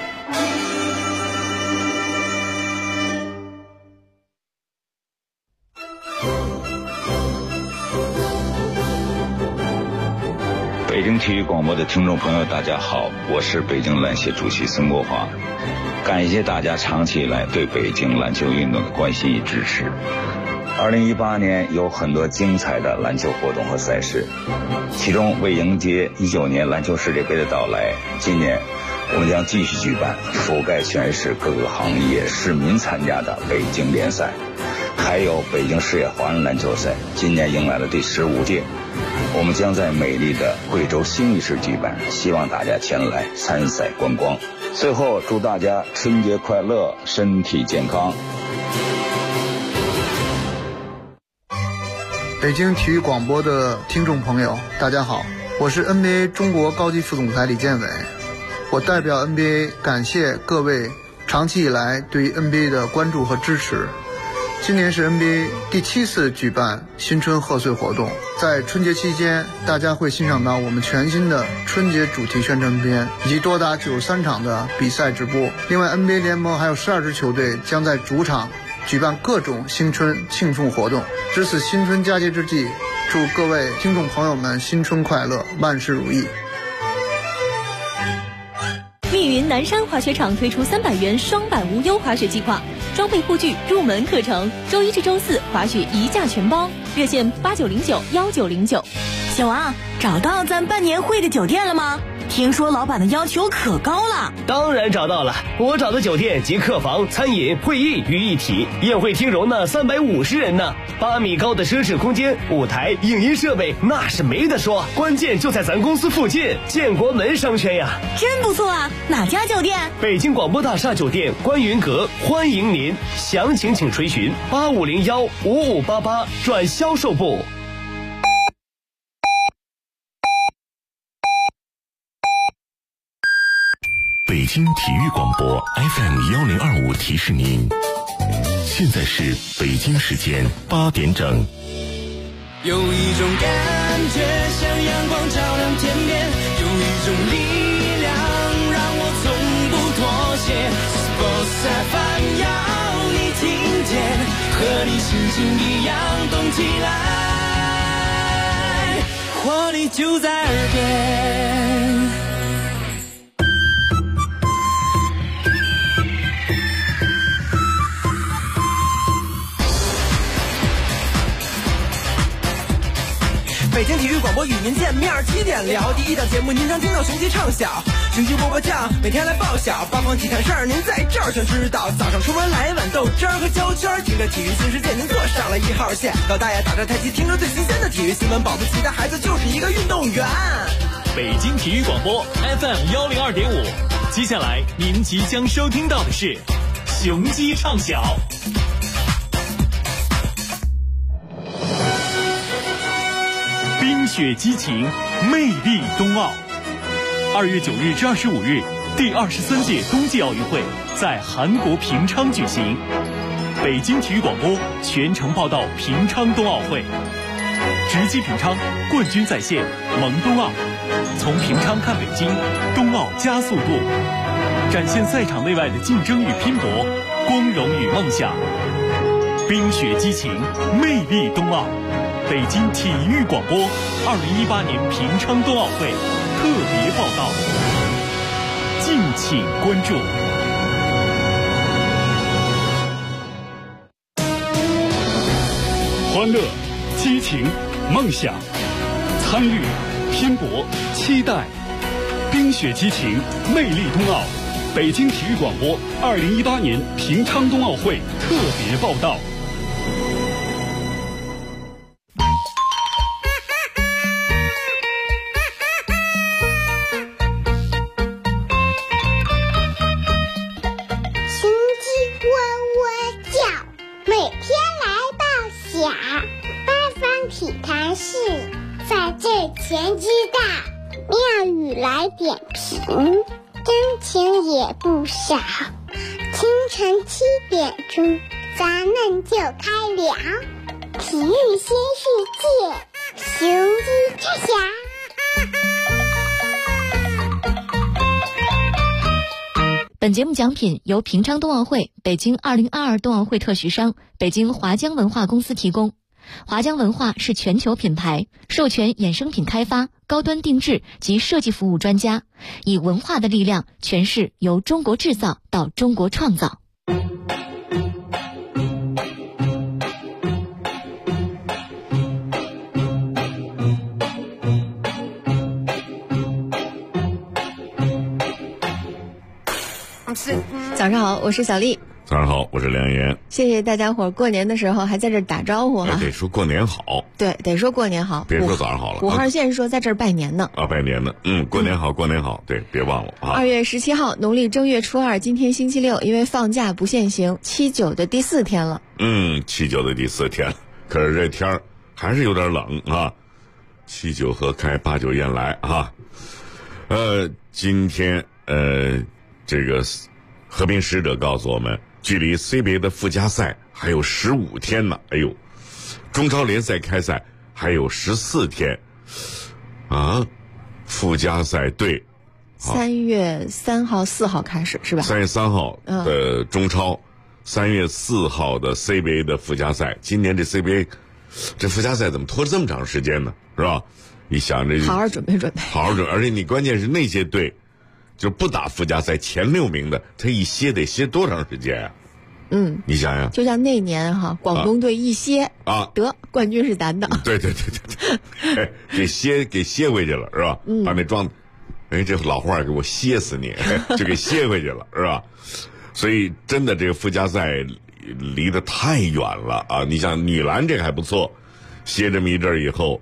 北京体育广播的听众朋友，大家好，我是北京篮协主席孙国华，感谢大家长期以来对北京篮球运动的关心与支持。2018年有很多精彩的篮球活动和赛事，其中为迎接19年篮球世界杯的到来，今年我们将继续举办覆盖全市各个行业市民参加的北京联赛，还有北京市野华人篮球赛，今年迎来了第15届。我们将在美丽的贵州兴义市举办，希望大家前来参赛观光。最后祝大家春节快乐，身体健康。 北京体育广播的听众朋友，大家好，我是 NBA 中国高级副总裁李建伟。我代表 NBA 感谢各位长期以来对于 NBA 的关注和支持。今年是 NBA 第7次举办新春贺岁活动，在春节期间，大家会欣赏到我们全新的春节主题宣传片，以及多达93场的比赛直播。另外 NBA 联盟还有12支球队将在主场举办各种新春庆祝活动。值此新春佳节之际，祝各位听众朋友们新春快乐，万事如意。 密云南山滑雪场推出300元双板无忧滑雪计划，装备护具、入门课程，周1至周4滑雪一价全包，热线89091909。 小王，找到咱办年会的酒店了吗？听说老板的要求可高了。 当然找到了，我找的酒店集客房、餐饮、会议于一体，宴会厅容纳350人呢，8米高的奢侈空间，舞台、影音设备那是没得说，关键就在咱公司附近，建国门商圈呀。 真不错啊，哪家酒店？ 北京广播大厦酒店观云阁，欢迎您，详情请垂询85015588转销售部。 北京体育广播 FM1025提示您，现在是北京时间8点整。 有一种感觉像阳光照亮天边，有一种力量让我从不妥协。Sports FM 要你听见，和你心情一样动起来，活力就在耳边。 北京体育广播与您见面，7点聊第一档节目，您将听到雄鸡唱晓，雄鸡波波酱每天来报晓，八方体坛事儿您在这儿全知道。早上出门来碗豆汁儿和焦圈，听着体育新世界，您坐上了1号线。老大爷打着太极，听着最新鲜的体育新闻，保不齐的孩子就是一个运动员。 北京体育广播 FM102.5，接下来您即将收听到的是雄鸡唱晓。冰雪激情，魅力冬奥。2月9日至25日，第23届冬季奥运会在韩国平昌举行。北京体育广播全程报道平昌冬奥会，直击平昌，冠军在线，萌冬奥。从平昌看北京，冬奥加速度，展现赛场内外的竞争与拼搏，光荣与梦想。冰雪激情，魅力冬奥。北京体育广播2018年平昌冬奥会特别报道，敬请关注。 欢乐、激情、梦想，参与、拼搏、期待，冰雪激情，魅力冬奥。北京体育广播2018年平昌冬奥会特别报道。 全知道，妙语来点评，真情也不少。清晨7点钟，咱们就开聊体育新世界，雄鸡唱晓。 本节目奖品由平昌冬奥会、北京2022冬奥会特许商北京华江文化公司提供。华江文化是全球品牌，授权衍生品开发、高端定制及设计服务专家，以文化的力量诠释由中国制造到中国创造。 早上好，我是小丽。 早上好，我是梁岩。 谢谢大家伙过年的时候还在这儿打招呼哈。 得说过年好。 对，得说过年好。 别说早上好了。 5号线说在这儿拜年呢。 拜年呢。过年好，过年好。对，别忘了啊。 2月17号，农历正月初2，今天星期六，因为放假不限行，7·9的第4天了。 7·9的第4天，可是这天儿还是有点冷啊。7·9河开，8·9雁来啊。今天这个和平使者告诉我们，距离 CBA 的附加赛还有15天呢。哎呦，中超联赛开赛还有14天啊！附加赛对 ，3月3号、4号开始是吧 ？3月3号的中超，3月4号的 CBA 的附加赛。今年这 CBA 这附加赛怎么拖这么长时间呢？是吧？你想着好好准备准备， 好好准备，而且你关键是那些队就不打附加赛前6名的，他一歇得歇多长时间啊？你想想， 就像那年广东队一歇得冠军是咱的。 对，给歇回去了是吧？把那装，这老话给我歇死你，就给歇回去了是吧？所以真的这个附加赛离得太远了啊！你想女篮这个还不错，歇这么一阵儿以后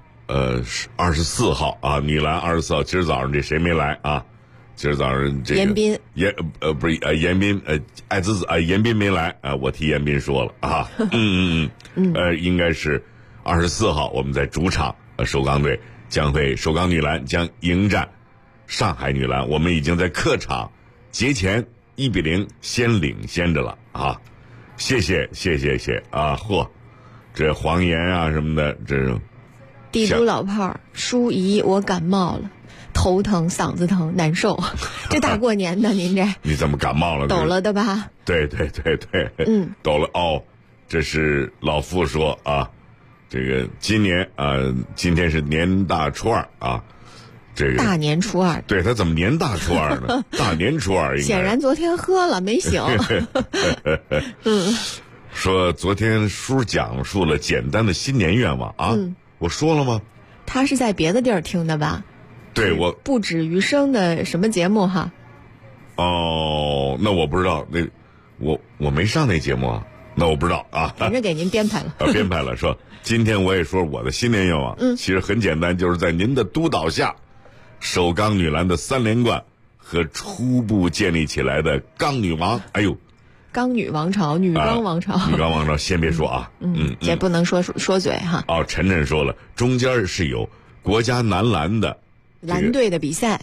，24号啊，女篮24号，今儿早上这谁没来啊？今儿早上这个严彬不是严彬艾滋严彬没来啊，我替严彬说了啊。应该是24号，我们在主场首钢队首钢女篮将迎战上海女篮，我们已经在客场节前1-0先领先着了啊！谢谢啊！这黄岩啊什么的，这种地主老炮舒怡，我感冒了。头疼，嗓子疼，难受。这大过年的，您这你怎么感冒了？ 抖了的吧？ 对，抖了哦。这是老傅说啊，这个今年今天是年大初2啊，这个大年初2。 对，他怎么年大初2呢？大年初2应该显然昨天喝了没醒。 说昨天叔讲述了简单的新年愿望啊，我说了吗？ 他是在别的地儿听的吧？ 对，我不止余生的什么节目哈？ 哦，那我不知道，那我没上那节目啊，那我不知道啊。 反正给您编排了。 编排了，说今天我也说我的新年愿望，其实很简单，就是在您的督导下，首钢女篮的3连冠和初步建立起来的钢女王， 钢女王朝、女钢王朝。 女钢王朝先别说啊， 这不能说嘴哈。 哦，晨晨说了，中间是有国家男篮的。 蓝队的比赛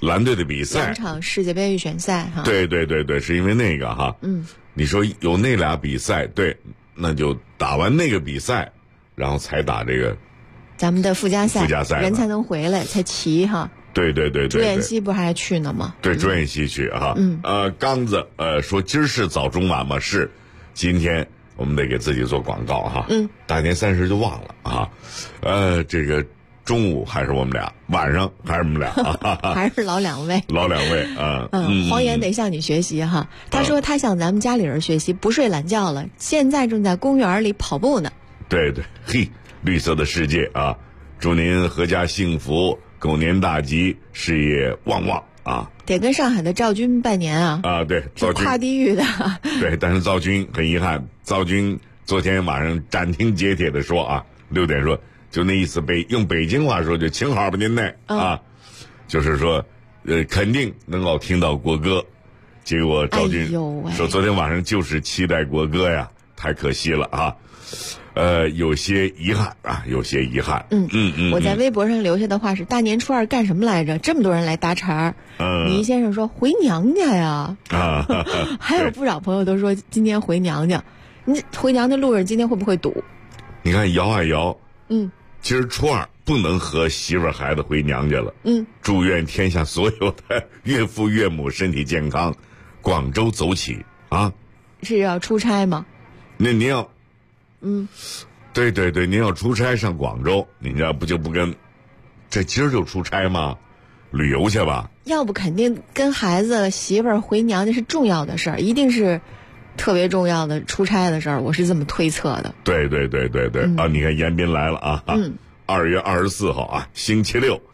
2 场世界杯预选赛哈。 对，是因为那个哈。你说有那俩比赛，对，那就打完那个比赛，然后才打这个咱们的附加赛，人才能回来，才齐哈。 对。 朱彦西不还去呢吗？ 对，朱彦西去哈。刚子说今儿是早中晚吗？是，今天我们得给自己做广告哈。大年30就忘了啊。这个。中午还是我们俩，晚上还是我们俩， 还是老两位啊。 黄岩得向你学习哈。他说他向咱们家里人学习，不睡懒觉了，现在正在公园里跑步呢。 对，嘿，绿色的世界啊！祝您阖家幸福，狗年大吉，事业旺旺啊！ 得跟上海的赵军拜年啊！ 对， 是跨地域的。 对，但是赵军很遗憾，赵军昨天晚上斩钉截铁的说啊，6点说。就那意思，用北京话说就请好吧您那啊，就是说，肯定能够听到国歌。结果赵军说昨天晚上就是期待国歌呀，太可惜了啊，有些遗憾啊，有些遗憾。 我在微博上留下的话是：大年初2干什么来着？这么多人来搭茬。李先生说回娘家呀。还有不少朋友都说今天回娘家。你回娘家路上今天会不会堵？ 你看摇啊摇。今儿初2不能和媳妇儿孩子回娘家了。祝愿天下所有的岳父岳母身体健康。广州走起啊！ 是要出差吗？ 那您要，对，您要出差上广州，您这不就不跟，这今儿就出差吗？旅游去吧。 要不肯定跟孩子媳妇儿回娘家是重要的事儿，一定是特别重要的出差的事儿，我是这么推测的。 对啊！你看严斌来了啊！2月24号啊，星期六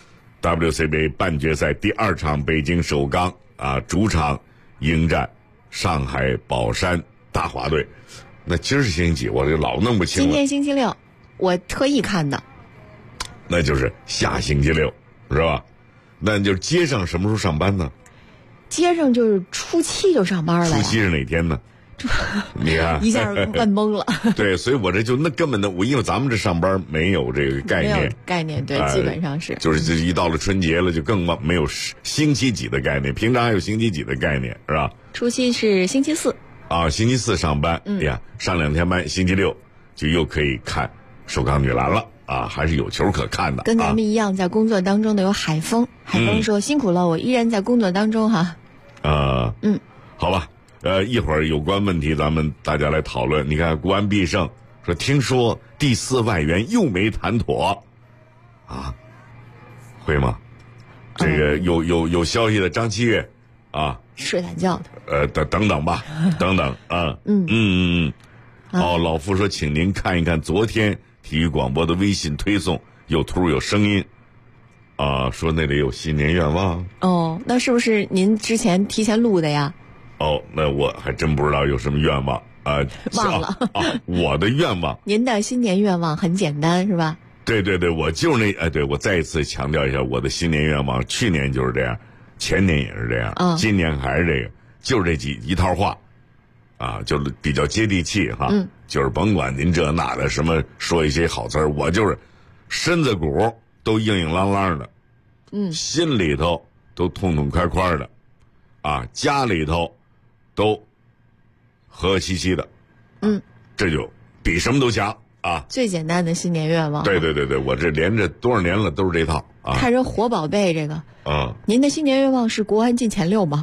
，WCBA 半决赛第2场，北京首钢啊主场迎战上海宝山大华队。那今儿是星期几？我这老弄不清了。 今天星期六，我特意看的。 那就是下星期六，是吧？那就是街上什么时候上班呢？ 街上就是初7就上班了。 初7是哪天呢？你看一下问懵了。 对，所以我这就那根本的，因为咱们这上班没有这个概念， 没有概念，对，基本上是。 就是一到了春节了，就更没有星期几的概念，平常还有星期几的概念，是吧？ 初7是星期4。 星期4上班，上2天班，星期六就又可以看首钢女篮了啊，还是有球可看的。 跟咱们一样，在工作当中的有海峰，海峰说辛苦了，我依然在工作当中哈。 好吧。一会儿有关问题咱们大家来讨论。你看国安必胜说听说第4外援又没谈妥啊，会吗？这个有消息的张七月啊， 睡懒觉的。 等等吧，等等啊。老傅说请您看一看昨天体育广播的微信推送，有图有声音啊，说那里有新年愿望。 那是不是您之前提前录的呀？ 那我还真不知道有什么愿望啊， 忘了我的愿望。 您的新年愿望很简单是吧？ 对，我就是对，我再一次强调一下，我的新年愿望，去年就是这样，前年也是这样，今年还是这个，就是这一套话，啊，就是比较接地气哈，就是甭管您这那的什么说一些好词儿，我就是身子骨都硬硬朗朗的，心里头都痛痛快快的，啊，家里头都和和气气的，这就比什么都强啊！ 最简单的新年愿望。 对，我这连着多少年了都是这套啊！ 看人活宝贝这个，您的新年愿望是国安进前6吗？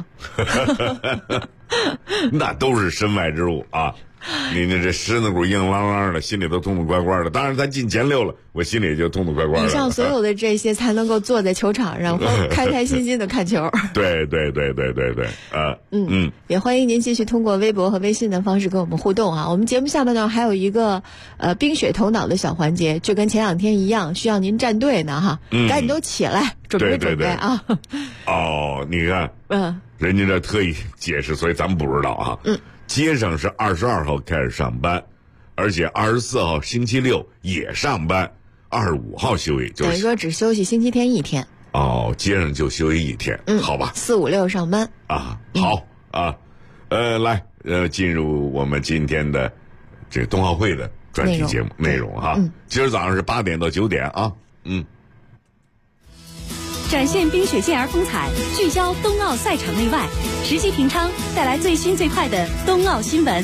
那都是身外之物啊！你这身子骨硬朗朗的，心里都痛痛快快的。当然，咱进前6了，我心里就痛痛快快的。 以上所有的这些，才能够坐在球场上，开开心心的看球。 对， 也欢迎您继续通过微博和微信的方式跟我们互动啊。我们节目下半段还有一个冰雪头脑的小环节，就跟前2天一样，需要您站队呢哈，赶紧都起来，准备准备啊。 你看，人家这特意解释，所以咱们不知道啊。街上是22号开始上班，而且24号星期六也上班，25号休息， 等于说只休息星期天1天。 街上就休息1天，好吧。 4、5、6上班啊，好啊，来， 进入我们今天的这个冬奥会的专题节目内容哈。今儿早上是8点到9点啊。 展现冰雪健儿风采，聚焦冬奥赛场内外，实际评昌，带来最新最快的冬奥新闻。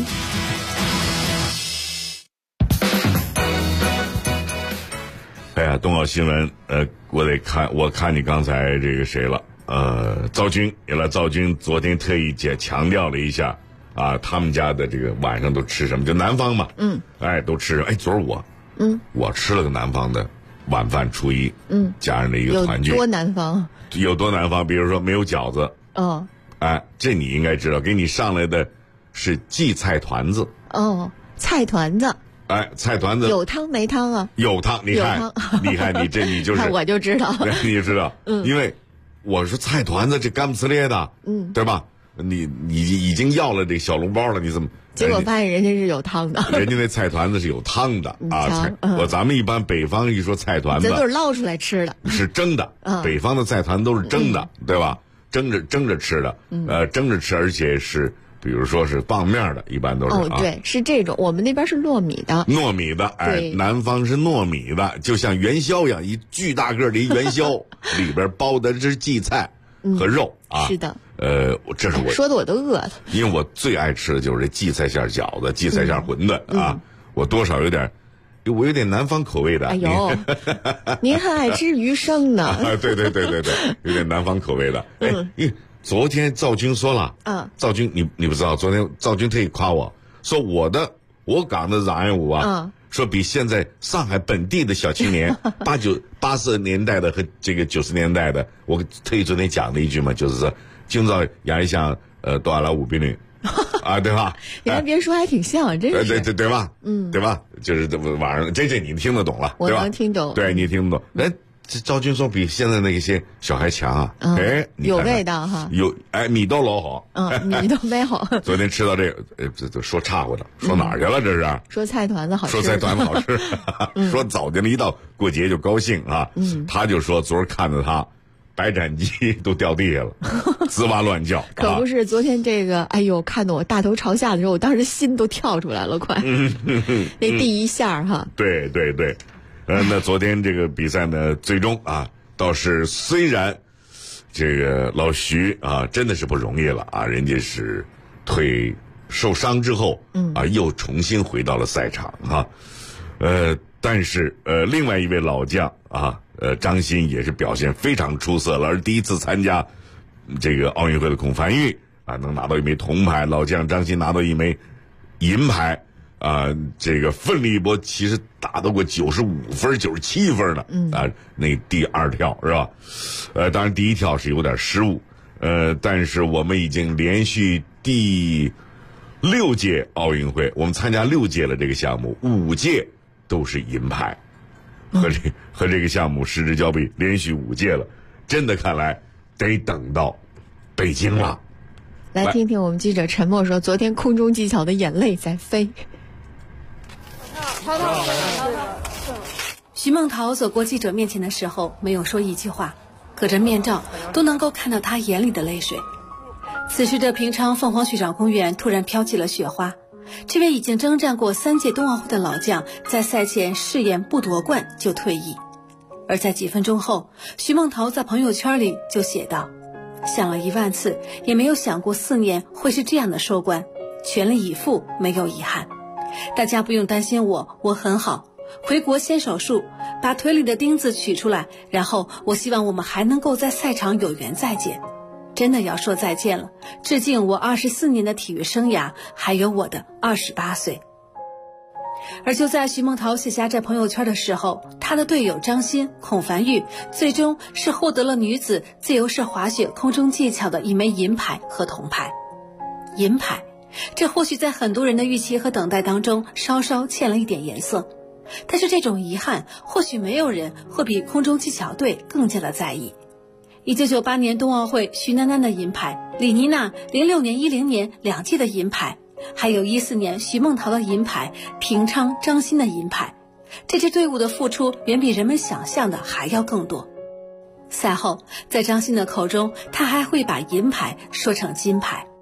哎呀，冬奥新闻，我看你刚才这个谁了，赵军，赵军昨天特意强调了一下啊，他们家的这个晚上都吃什么，就南方嘛，都吃什么？昨儿我吃了个南方的晚饭，初一，家人的一个团聚。 有多南方？ 有多南方？比如说没有饺子，这你应该知道，给你上来的是荠菜团子。 菜团子。 菜团子有汤没汤啊？ 有汤，你看厉害，你就是， 我就知道， 你就知道，因为我说菜团子这干不呲咧的，对吧？你已经要了这小笼包了，你怎么？ 结果发现人家是有汤的， 人家那菜团子是有汤的啊！咱们一般北方一说菜团子， 这都是捞出来吃的， 是蒸的。北方的菜团都是蒸的，对吧？蒸着吃的，蒸着吃，而且是。比如说是棒面的，一般都是对，是这种。我们那边是糯米的， 南方是糯米的，就像元宵一样，一巨大个的一元宵，里边包的是荠菜和肉啊。 是的， 这是我说的我都饿了， 因为我最爱吃的就是这荠菜馅饺子、荠菜馅馄饨啊，我多少有点南方口味的。 哎呦，您还爱吃鱼生呢？ 对，有点南方口味的。昨天赵军说了，赵军你不知道，昨天赵军特意夸我说我港的冉爱舞说比现在上海本地的小青年80年代的和这个90年代的，我特意昨天讲了一句嘛，就是说今朝也像多阿拉舞比女对吧？ 你还别说，还挺像，真是对吧？对吧？就是晚上这你听得懂了， 我能听懂， 对你听得懂。这赵军说比现在那些小孩强啊！ 有味道哈， 有米都老好， 米都没好。 昨天吃到这个，这都说岔乎了，说哪儿去了？这是说菜团子好吃， 说菜团子好吃，说早间的一到过节就高兴啊。他就说昨儿看着他白斩鸡都掉地下了，吱哇乱叫。 可不是，昨天这个，哎呦，看得我大头朝下的时候，我当时心都跳出来了，快。那第一下哈。 对。那昨天这个比赛呢，最终倒是虽然这个老徐真的是不容易了人家是腿受伤之后又重新回到了赛场但是另外一位老将张欣也是表现非常出色了，而第一次参加这个奥运会的孔凡玉能拿到一枚铜牌，老将张欣拿到一枚银牌。这个奋力一搏，其实打到过95分、97分的那第二跳是吧？当然第一跳是有点失误，但是我们已经连续第6届奥运会，我们参加6届了这个项目，5届都是银牌，和这个项目失之交臂，连续5届了，真的看来得等到北京了。 来听听我们记者陈默说，昨天空中技巧的眼泪在飞。 徐梦桃走过记者面前的时候，没有说一句话，隔着面罩都能够看到她眼里的泪水。此时的平昌凤凰雪场公园突然飘起了雪花，这位已经征战过3届冬奥会的老将，在赛前誓言不夺冠就退役。而在几分钟后，徐梦桃在朋友圈里就写道：想了1万次，也没有想过4年会是这样的收官，全力以赴，没有遗憾。大家不用担心我很好，回国先手术，把腿里的钉子取出来，然后我希望我们还能够在赛场有缘再见。真的要说再见了，致敬我24年的体育生涯，还有我的28岁。而就在徐梦桃写下这朋友圈的时候，她的队友张欣、孔凡玉最终是获得了女子自由式滑雪空中技巧的1枚银牌和铜牌。银牌，这或许在很多人的预期和等待当中稍稍欠了一点颜色，但是这种遗憾或许没有人会比空中技巧队更加的在意。1998年冬奥会徐楠楠的银牌，李妮娜06年、10年2届的银牌，还有14年徐梦桃的银牌，平昌张欣的银牌，这支队伍的付出远比人们想象的还要更多。赛后，在张欣的口中，他还会把银牌说成金牌。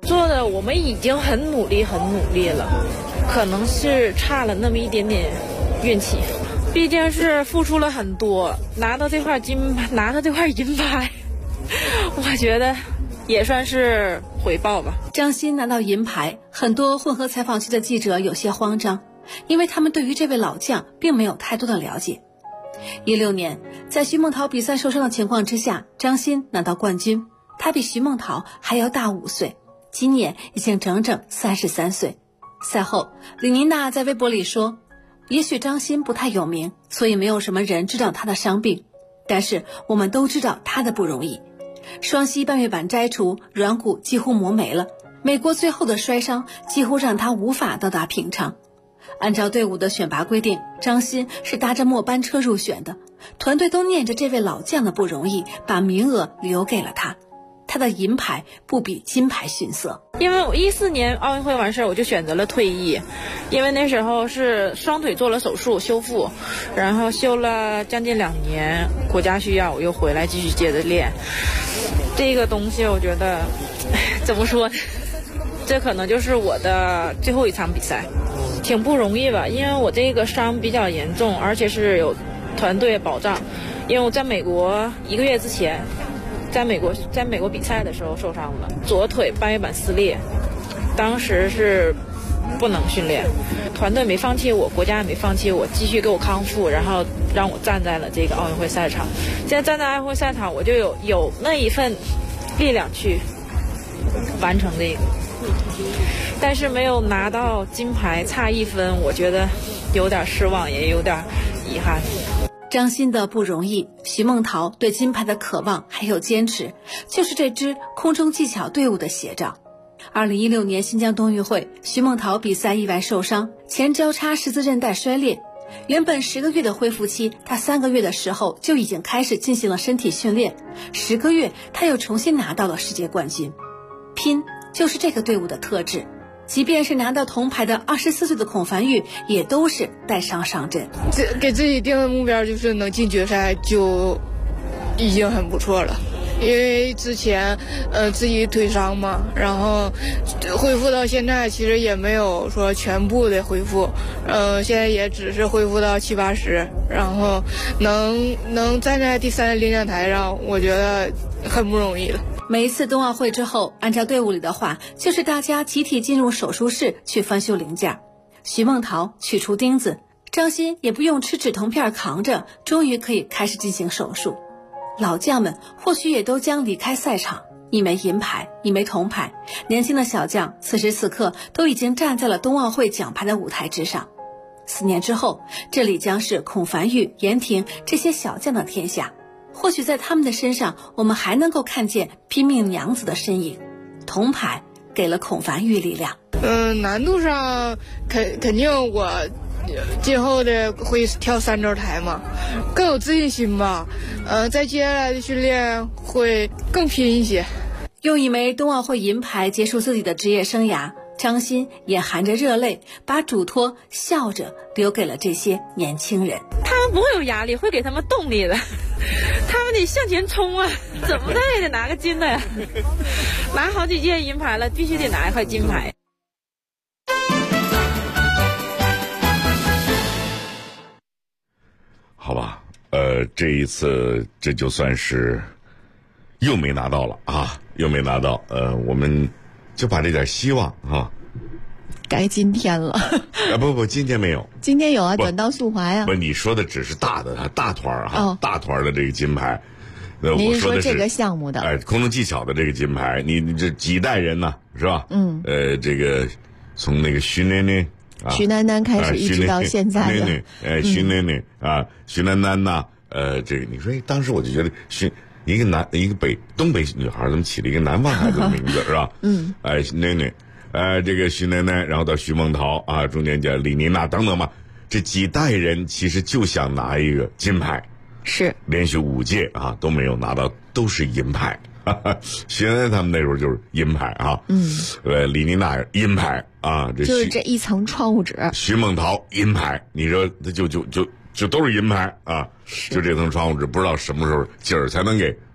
做的我们已经很努力了，可能是差了那么一点点运气，毕竟是付出了很多，拿到这块银牌，我觉得也算是回报吧。 张欣拿到银牌，很多混合采访区的记者有些慌张，因为他们对于这位老将并没有太多的了解。16年，在徐梦桃比赛受伤的情况之下，张欣拿到冠军，他比徐梦桃还要大5岁，今年已经整整33岁。赛后，李妮娜在微博里说，也许张欣不太有名，所以没有什么人知道他的伤病，但是我们都知道他的不容易。双膝半月板摘除，软骨几乎磨没了，美国最后的摔伤几乎让他无法到达平昌。按照队伍的选拔规定，张欣是搭着末班车入选的，团队都念着这位老将的不容易，把名额留给了他。他的银牌不比金牌逊色。 因为我14年奥运会完事我就选择了退役，因为那时候是双腿做了手术修复，然后休了将近2年，国家需要我又回来继续接着练。这个东西我觉得怎么说呢，这可能就是我的最后一场比赛，挺不容易吧，因为我这个伤比较严重，而且是有团队保障。因为我在美国1个月之前，在美国比赛的时候受伤了，左腿半月板撕裂，当时是不能训练，团队没放弃我，国家也没放弃我，继续给我康复，然后让我站在了这个奥运会赛场。现在站在奥运会赛场，我就有那一份力量去完成这个，但是没有拿到金牌，差1分，我觉得有点失望，也有点遗憾。 张欣的不容易，徐梦桃对金牌的渴望还有坚持，就是这支空中技巧队伍的写照。2016年新疆冬运会，徐梦桃比赛意外受伤，前交叉十字韧带摔裂，原本10个月的恢复期，她3个月的时候就已经开始进行了身体训练，10个月她又重新拿到了世界冠军。拼就是这个队伍的特质，即便是拿到铜牌的24岁的孔凡玉，也都是带伤上阵。 给自己定的目标就是能进决赛，就已经很不错了。因为之前自己腿伤嘛，然后恢复到现在其实也没有说全部的恢复，现在也只是恢复到70-80%，然后能站在第3领奖台上，我觉得很不容易了。 每一次冬奥会之后，按照队伍里的话，就是大家集体进入手术室去翻修零件。徐梦桃取出钉子，张欣也不用吃止痛片扛着，终于可以开始进行手术。老将们或许也都将离开赛场，一枚银牌，一枚铜牌，年轻的小将此时此刻都已经站在了冬奥会奖牌的舞台之上。4年之后，这里将是孔凡玉、严婷这些小将的天下。或许在他们的身上，我们还能够看见拼命娘子的身影。铜牌给了孔凡玉力量。 难度上肯定我今后的会跳3轴台嘛，更有自信心吧。在接下来的训练会更拼一些。 用一枚冬奥会银牌结束自己的职业生涯，张欣也含着热泪，把嘱托笑着留给了这些年轻人。 他们不会有压力，会给他们动力的。他们得向前冲啊，怎么的也得拿个金的呀。拿好几届银牌了，必须得拿一块金牌。 好吧，这一次这就算是又没拿到了啊，又没拿到。我们就把这点希望啊， 该今天了。 不，今天没有。 今天有啊，短道速滑呀。 不，你说的只是大团哈，大团的这个金牌。 您我说的是这个项目的， 空中技巧的这个金牌，你这几代人呢，是吧？这个从那个徐奶奶。 徐楠楠开始一直到现在的， 徐奶奶啊，徐楠楠呐，这个你说，当时我就觉得一个东北女孩怎么起了一个南方孩子的名字是吧？徐奶奶，这个徐奶奶，然后到徐梦桃啊，中间叫李妮娜等等嘛，这几代人其实就想拿一个金牌， 是连续5届啊都没有拿到，都是银牌。徐奶奶他们那时候就是银牌啊，李妮娜银牌啊， 就是这一层窗户纸。 徐梦桃银牌，你说他就都是银牌啊，就这层窗户纸，不知道什么时候劲儿才能给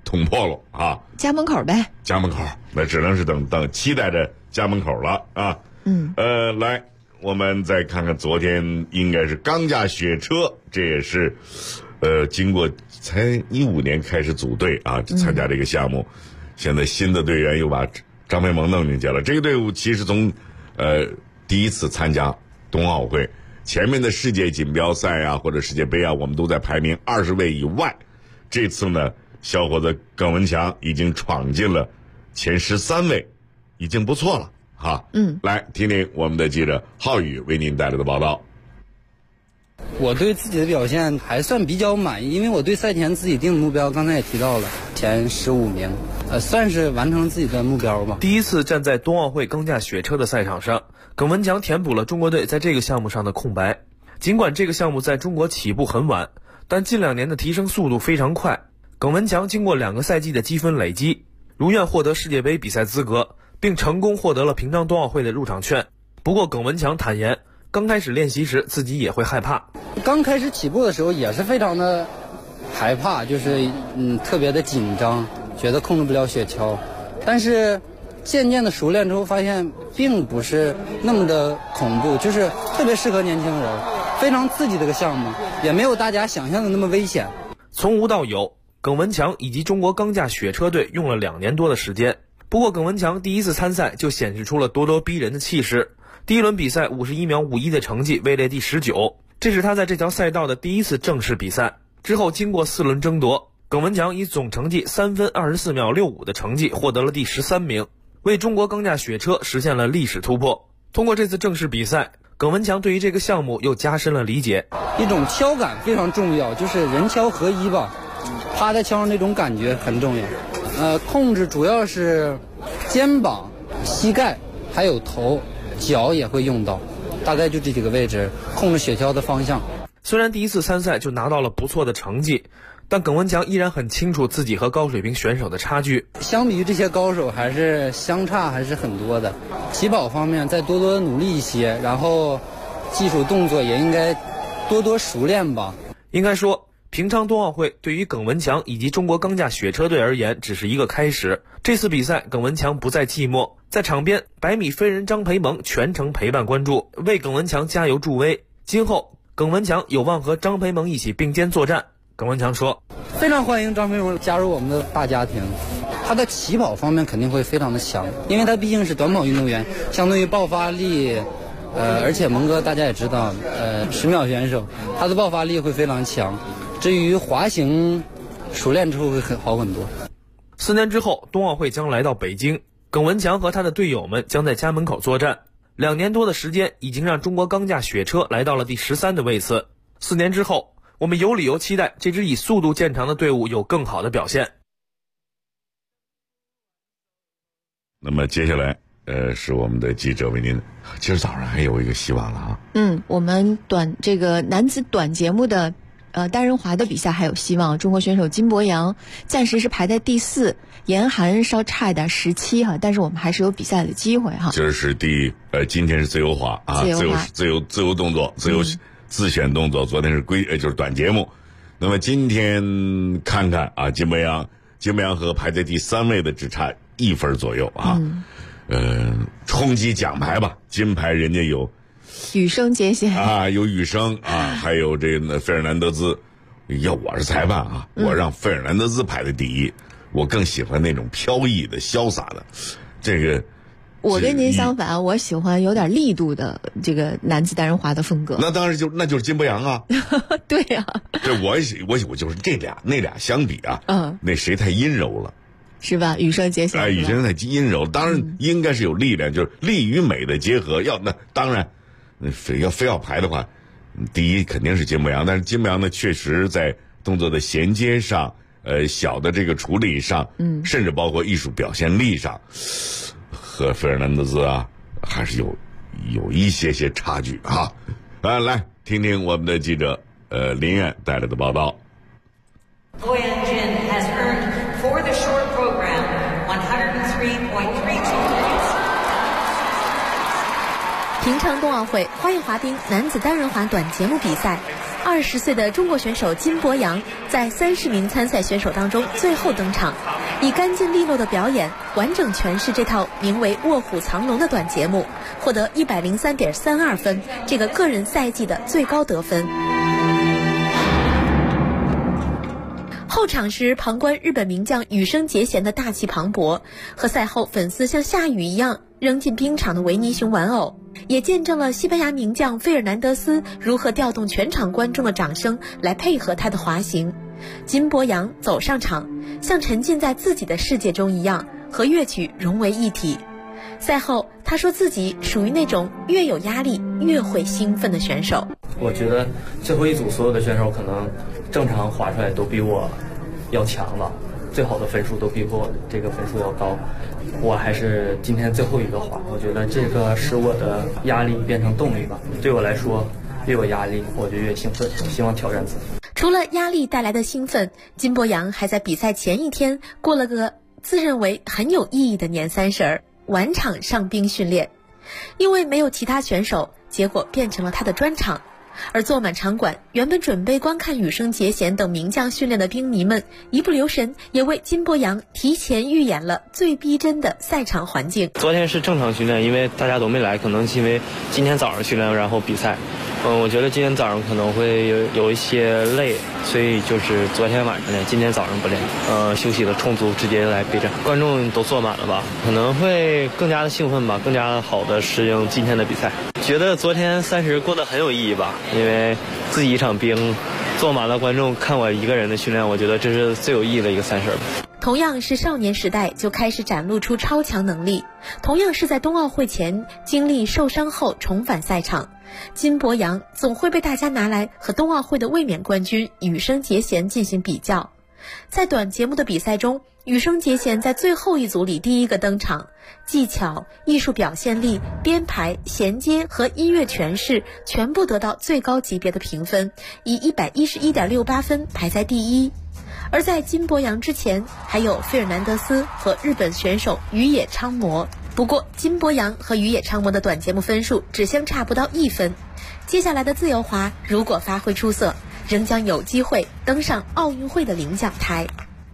捅破了啊！ 家门口呗， 家门口，那只能是等期待着家门口了啊。来，我们再看看昨天应该是钢架雪车，这也是经过才15年开始组队啊，参加这个项目，现在新的队员又把张培萌弄进去了。这个队伍其实从第一次参加冬奥会，前面的世界锦标赛啊或者世界杯啊，我们都在排名20位以外。这次呢，小伙子耿文强已经闯进了前13位，已经不错了哈。来听听我们的记者浩宇为您带来的报道。 我对自己的表现还算比较满意，因为我对赛前自己定的目标，刚才也提到了前15名，算是完成了自己的目标吧。 第一次站在冬奥会钢架雪车的赛场上，耿文强填补了中国队在这个项目上的空白。尽管这个项目在中国起步很晚，但近2年的提升速度非常快。耿文强经过2个赛季的积分累积，如愿获得世界杯比赛资格，并成功获得了平昌冬奥会的入场券。不过耿文强坦言，刚开始练习时自己也会害怕。 刚开始起步的时候也是非常的害怕，就是特别的紧张，觉得控制不了雪橇。但是渐渐的熟练之后，发现并不是那么的恐怖，就是特别适合年轻人，非常刺激的一个项目，也没有大家想象的那么危险。 从无到有，耿文强以及中国钢架雪车队用了2年多的时间。不过耿文强第一次参赛就显示出了咄咄逼人的气势。第一轮比赛51秒51的成绩位列第19，这是他在这条赛道的第一次正式比赛。之后经过4轮争夺，耿文强以总成绩3分24秒65的成绩获得了第13名，为中国钢架雪车实现了历史突破。通过这次正式比赛，耿文强对于这个项目又加深了理解。 一种敲感非常重要，就是人敲合一吧，趴在敲上那种感觉很重要。控制主要是肩膀、膝盖还有头，脚也会用到，大概就这几个位置控制雪橇的方向。 虽然第一次参赛就拿到了不错的成绩，但耿文强依然很清楚自己和高水平选手的差距。 相比于这些高手还是相差还是很多的。起跑方面再多多努力一些，然后技术动作也应该多多熟练吧。 应该说平昌冬奥会对于耿文强以及中国钢架雪车队而言只是一个开始。这次比赛耿文强不再寂寞，在场边100米飞人张培萌全程陪伴关注，为耿文强加油助威。今后耿文强有望和张培萌一起并肩作战。耿文强说， 非常欢迎张培萌加入我们的大家庭。他的起跑方面肯定会非常的强，因为他毕竟是短跑运动员，相对于爆发力而且蒙哥大家也知道10秒选手，他的爆发力会非常强。至于滑行熟练之后会好很多。 4年之后，冬奥会将来到北京，耿文强和他的队友们将在家门口作战。2年多的时间已经让中国钢架雪车来到了第13的位次。4年之后，我们有理由期待这支以速度见长的队伍有更好的表现。 那么接下来是我们的记者为您，今儿早上还有一个希望了啊。 我们这个男子短节目的单人滑的比赛还有希望。中国选手金博洋暂时是排在第4，严寒稍差一点17哈，但是我们还是有比赛的机会哈。 今儿是今天是自由滑啊，自由动作，自选动作。昨天是就是短节目。那么今天看看啊，金博洋和排在第3位的只差1分左右啊。冲击奖牌吧，金牌人家有羽生结弦啊，有羽生啊，还有这个费尔南德兹。要我是裁判啊，我让费尔南德兹排在第1，我更喜欢那种飘逸的、潇洒的。这个我跟您相反，我喜欢有点力度的这个男子单人滑的风格。 那当然就是金博洋啊。 对呀、 对我就是那俩相比啊，那谁太阴柔了。 是吧？羽生结弦。 羽生太阴柔，当然应该是有力量，就是力与美的结合。那当然，非要排的话，第1肯定是金博洋。但是金博洋呢，确实在动作的衔接上，小的这个处理上，甚至包括艺术表现力上，和费尔南德兹啊，还是有一些差距啊。来听听我们的记者林苑带来的报道。 Boyan Jin has earned for the short program 103.32 points. 平昌冬奥会花样滑冰男子单人滑短节目比赛，20岁的中国选手金博洋在30名参赛选手当中最后登场，以干净利落的表演完整诠释这套名为《卧虎藏龙》的短节目，获得103.32分，这个个人赛季的最高得分。后场时，旁观日本名将羽生结弦的大气磅礴，和赛后粉丝像下雨一样扔进冰场的维尼熊玩偶，也见证了西班牙名将费尔南德斯如何调动全场观众的掌声来配合他的滑行。金博洋走上场，像沉浸在自己的世界中一样，和乐曲融为一体。赛后，他说自己属于那种越有压力越会兴奋的选手。 我觉得最后一组所有的选手可能正常滑出来都比我要强了，最好的分数都比我这个分数要高，我还是今天最后一个滑，我觉得这个使我的压力变成动力吧。对我来说，越有压力我就越兴奋，希望挑战自己。 除了压力带来的兴奋，金博洋还在比赛前一天过了个自认为很有意义的年30，晚场上冰训练。因为没有其他选手，结果变成了他的专场。而坐满场馆，原本准备观看羽生结弦等名将训练的冰迷们，一不留神也为金博洋提前预演了最逼真的赛场环境。 昨天是正常训练，因为大家都没来，可能是因为今天早上训练然后比赛。我觉得今天早上可能会有一些累，所以就是昨天晚上练，今天早上不练。休息的充足，直接来备战。观众都坐满了吧，可能会更加的兴奋吧，更加好的适应今天的比赛。觉得昨天30过得很有意义吧，因为自己一场冰，坐满了观众看我一个人的训练，我觉得这是最有意义的一个30吧。 同样是少年时代就开始展露出超强能力，同样是在冬奥会前经历受伤后重返赛场，金博洋总会被大家拿来和冬奥会的卫冕冠军羽生结弦进行比较。在短节目的比赛中，羽生结弦在最后一组里第一个登场，技巧、艺术表现力、编排、衔接和音乐诠释全部得到最高级别的评分，以111.68分排在第一。而在金博洋之前，还有费尔南德斯和日本选手宇野昌磨。不过金博洋和宇野昌磨的短节目分数只相差不到1分。接下来的自由滑如果发挥出色，仍将有机会登上奥运会的领奖台。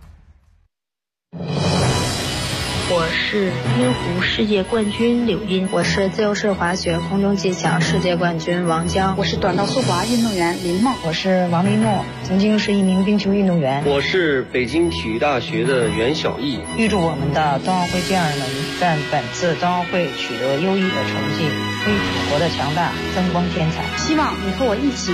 我是冰壶世界冠军柳茵， 我是自由式滑雪空中技巧世界冠军王江， 我是短道速滑运动员林梦， 我是王丽诺，曾经是一名冰球运动员。 我是北京体育大学的袁小艺。 预祝我们的冬奥会健儿能在本次冬奥会取得优异的成绩，为祖国的强大增光添彩。 希望你和我一起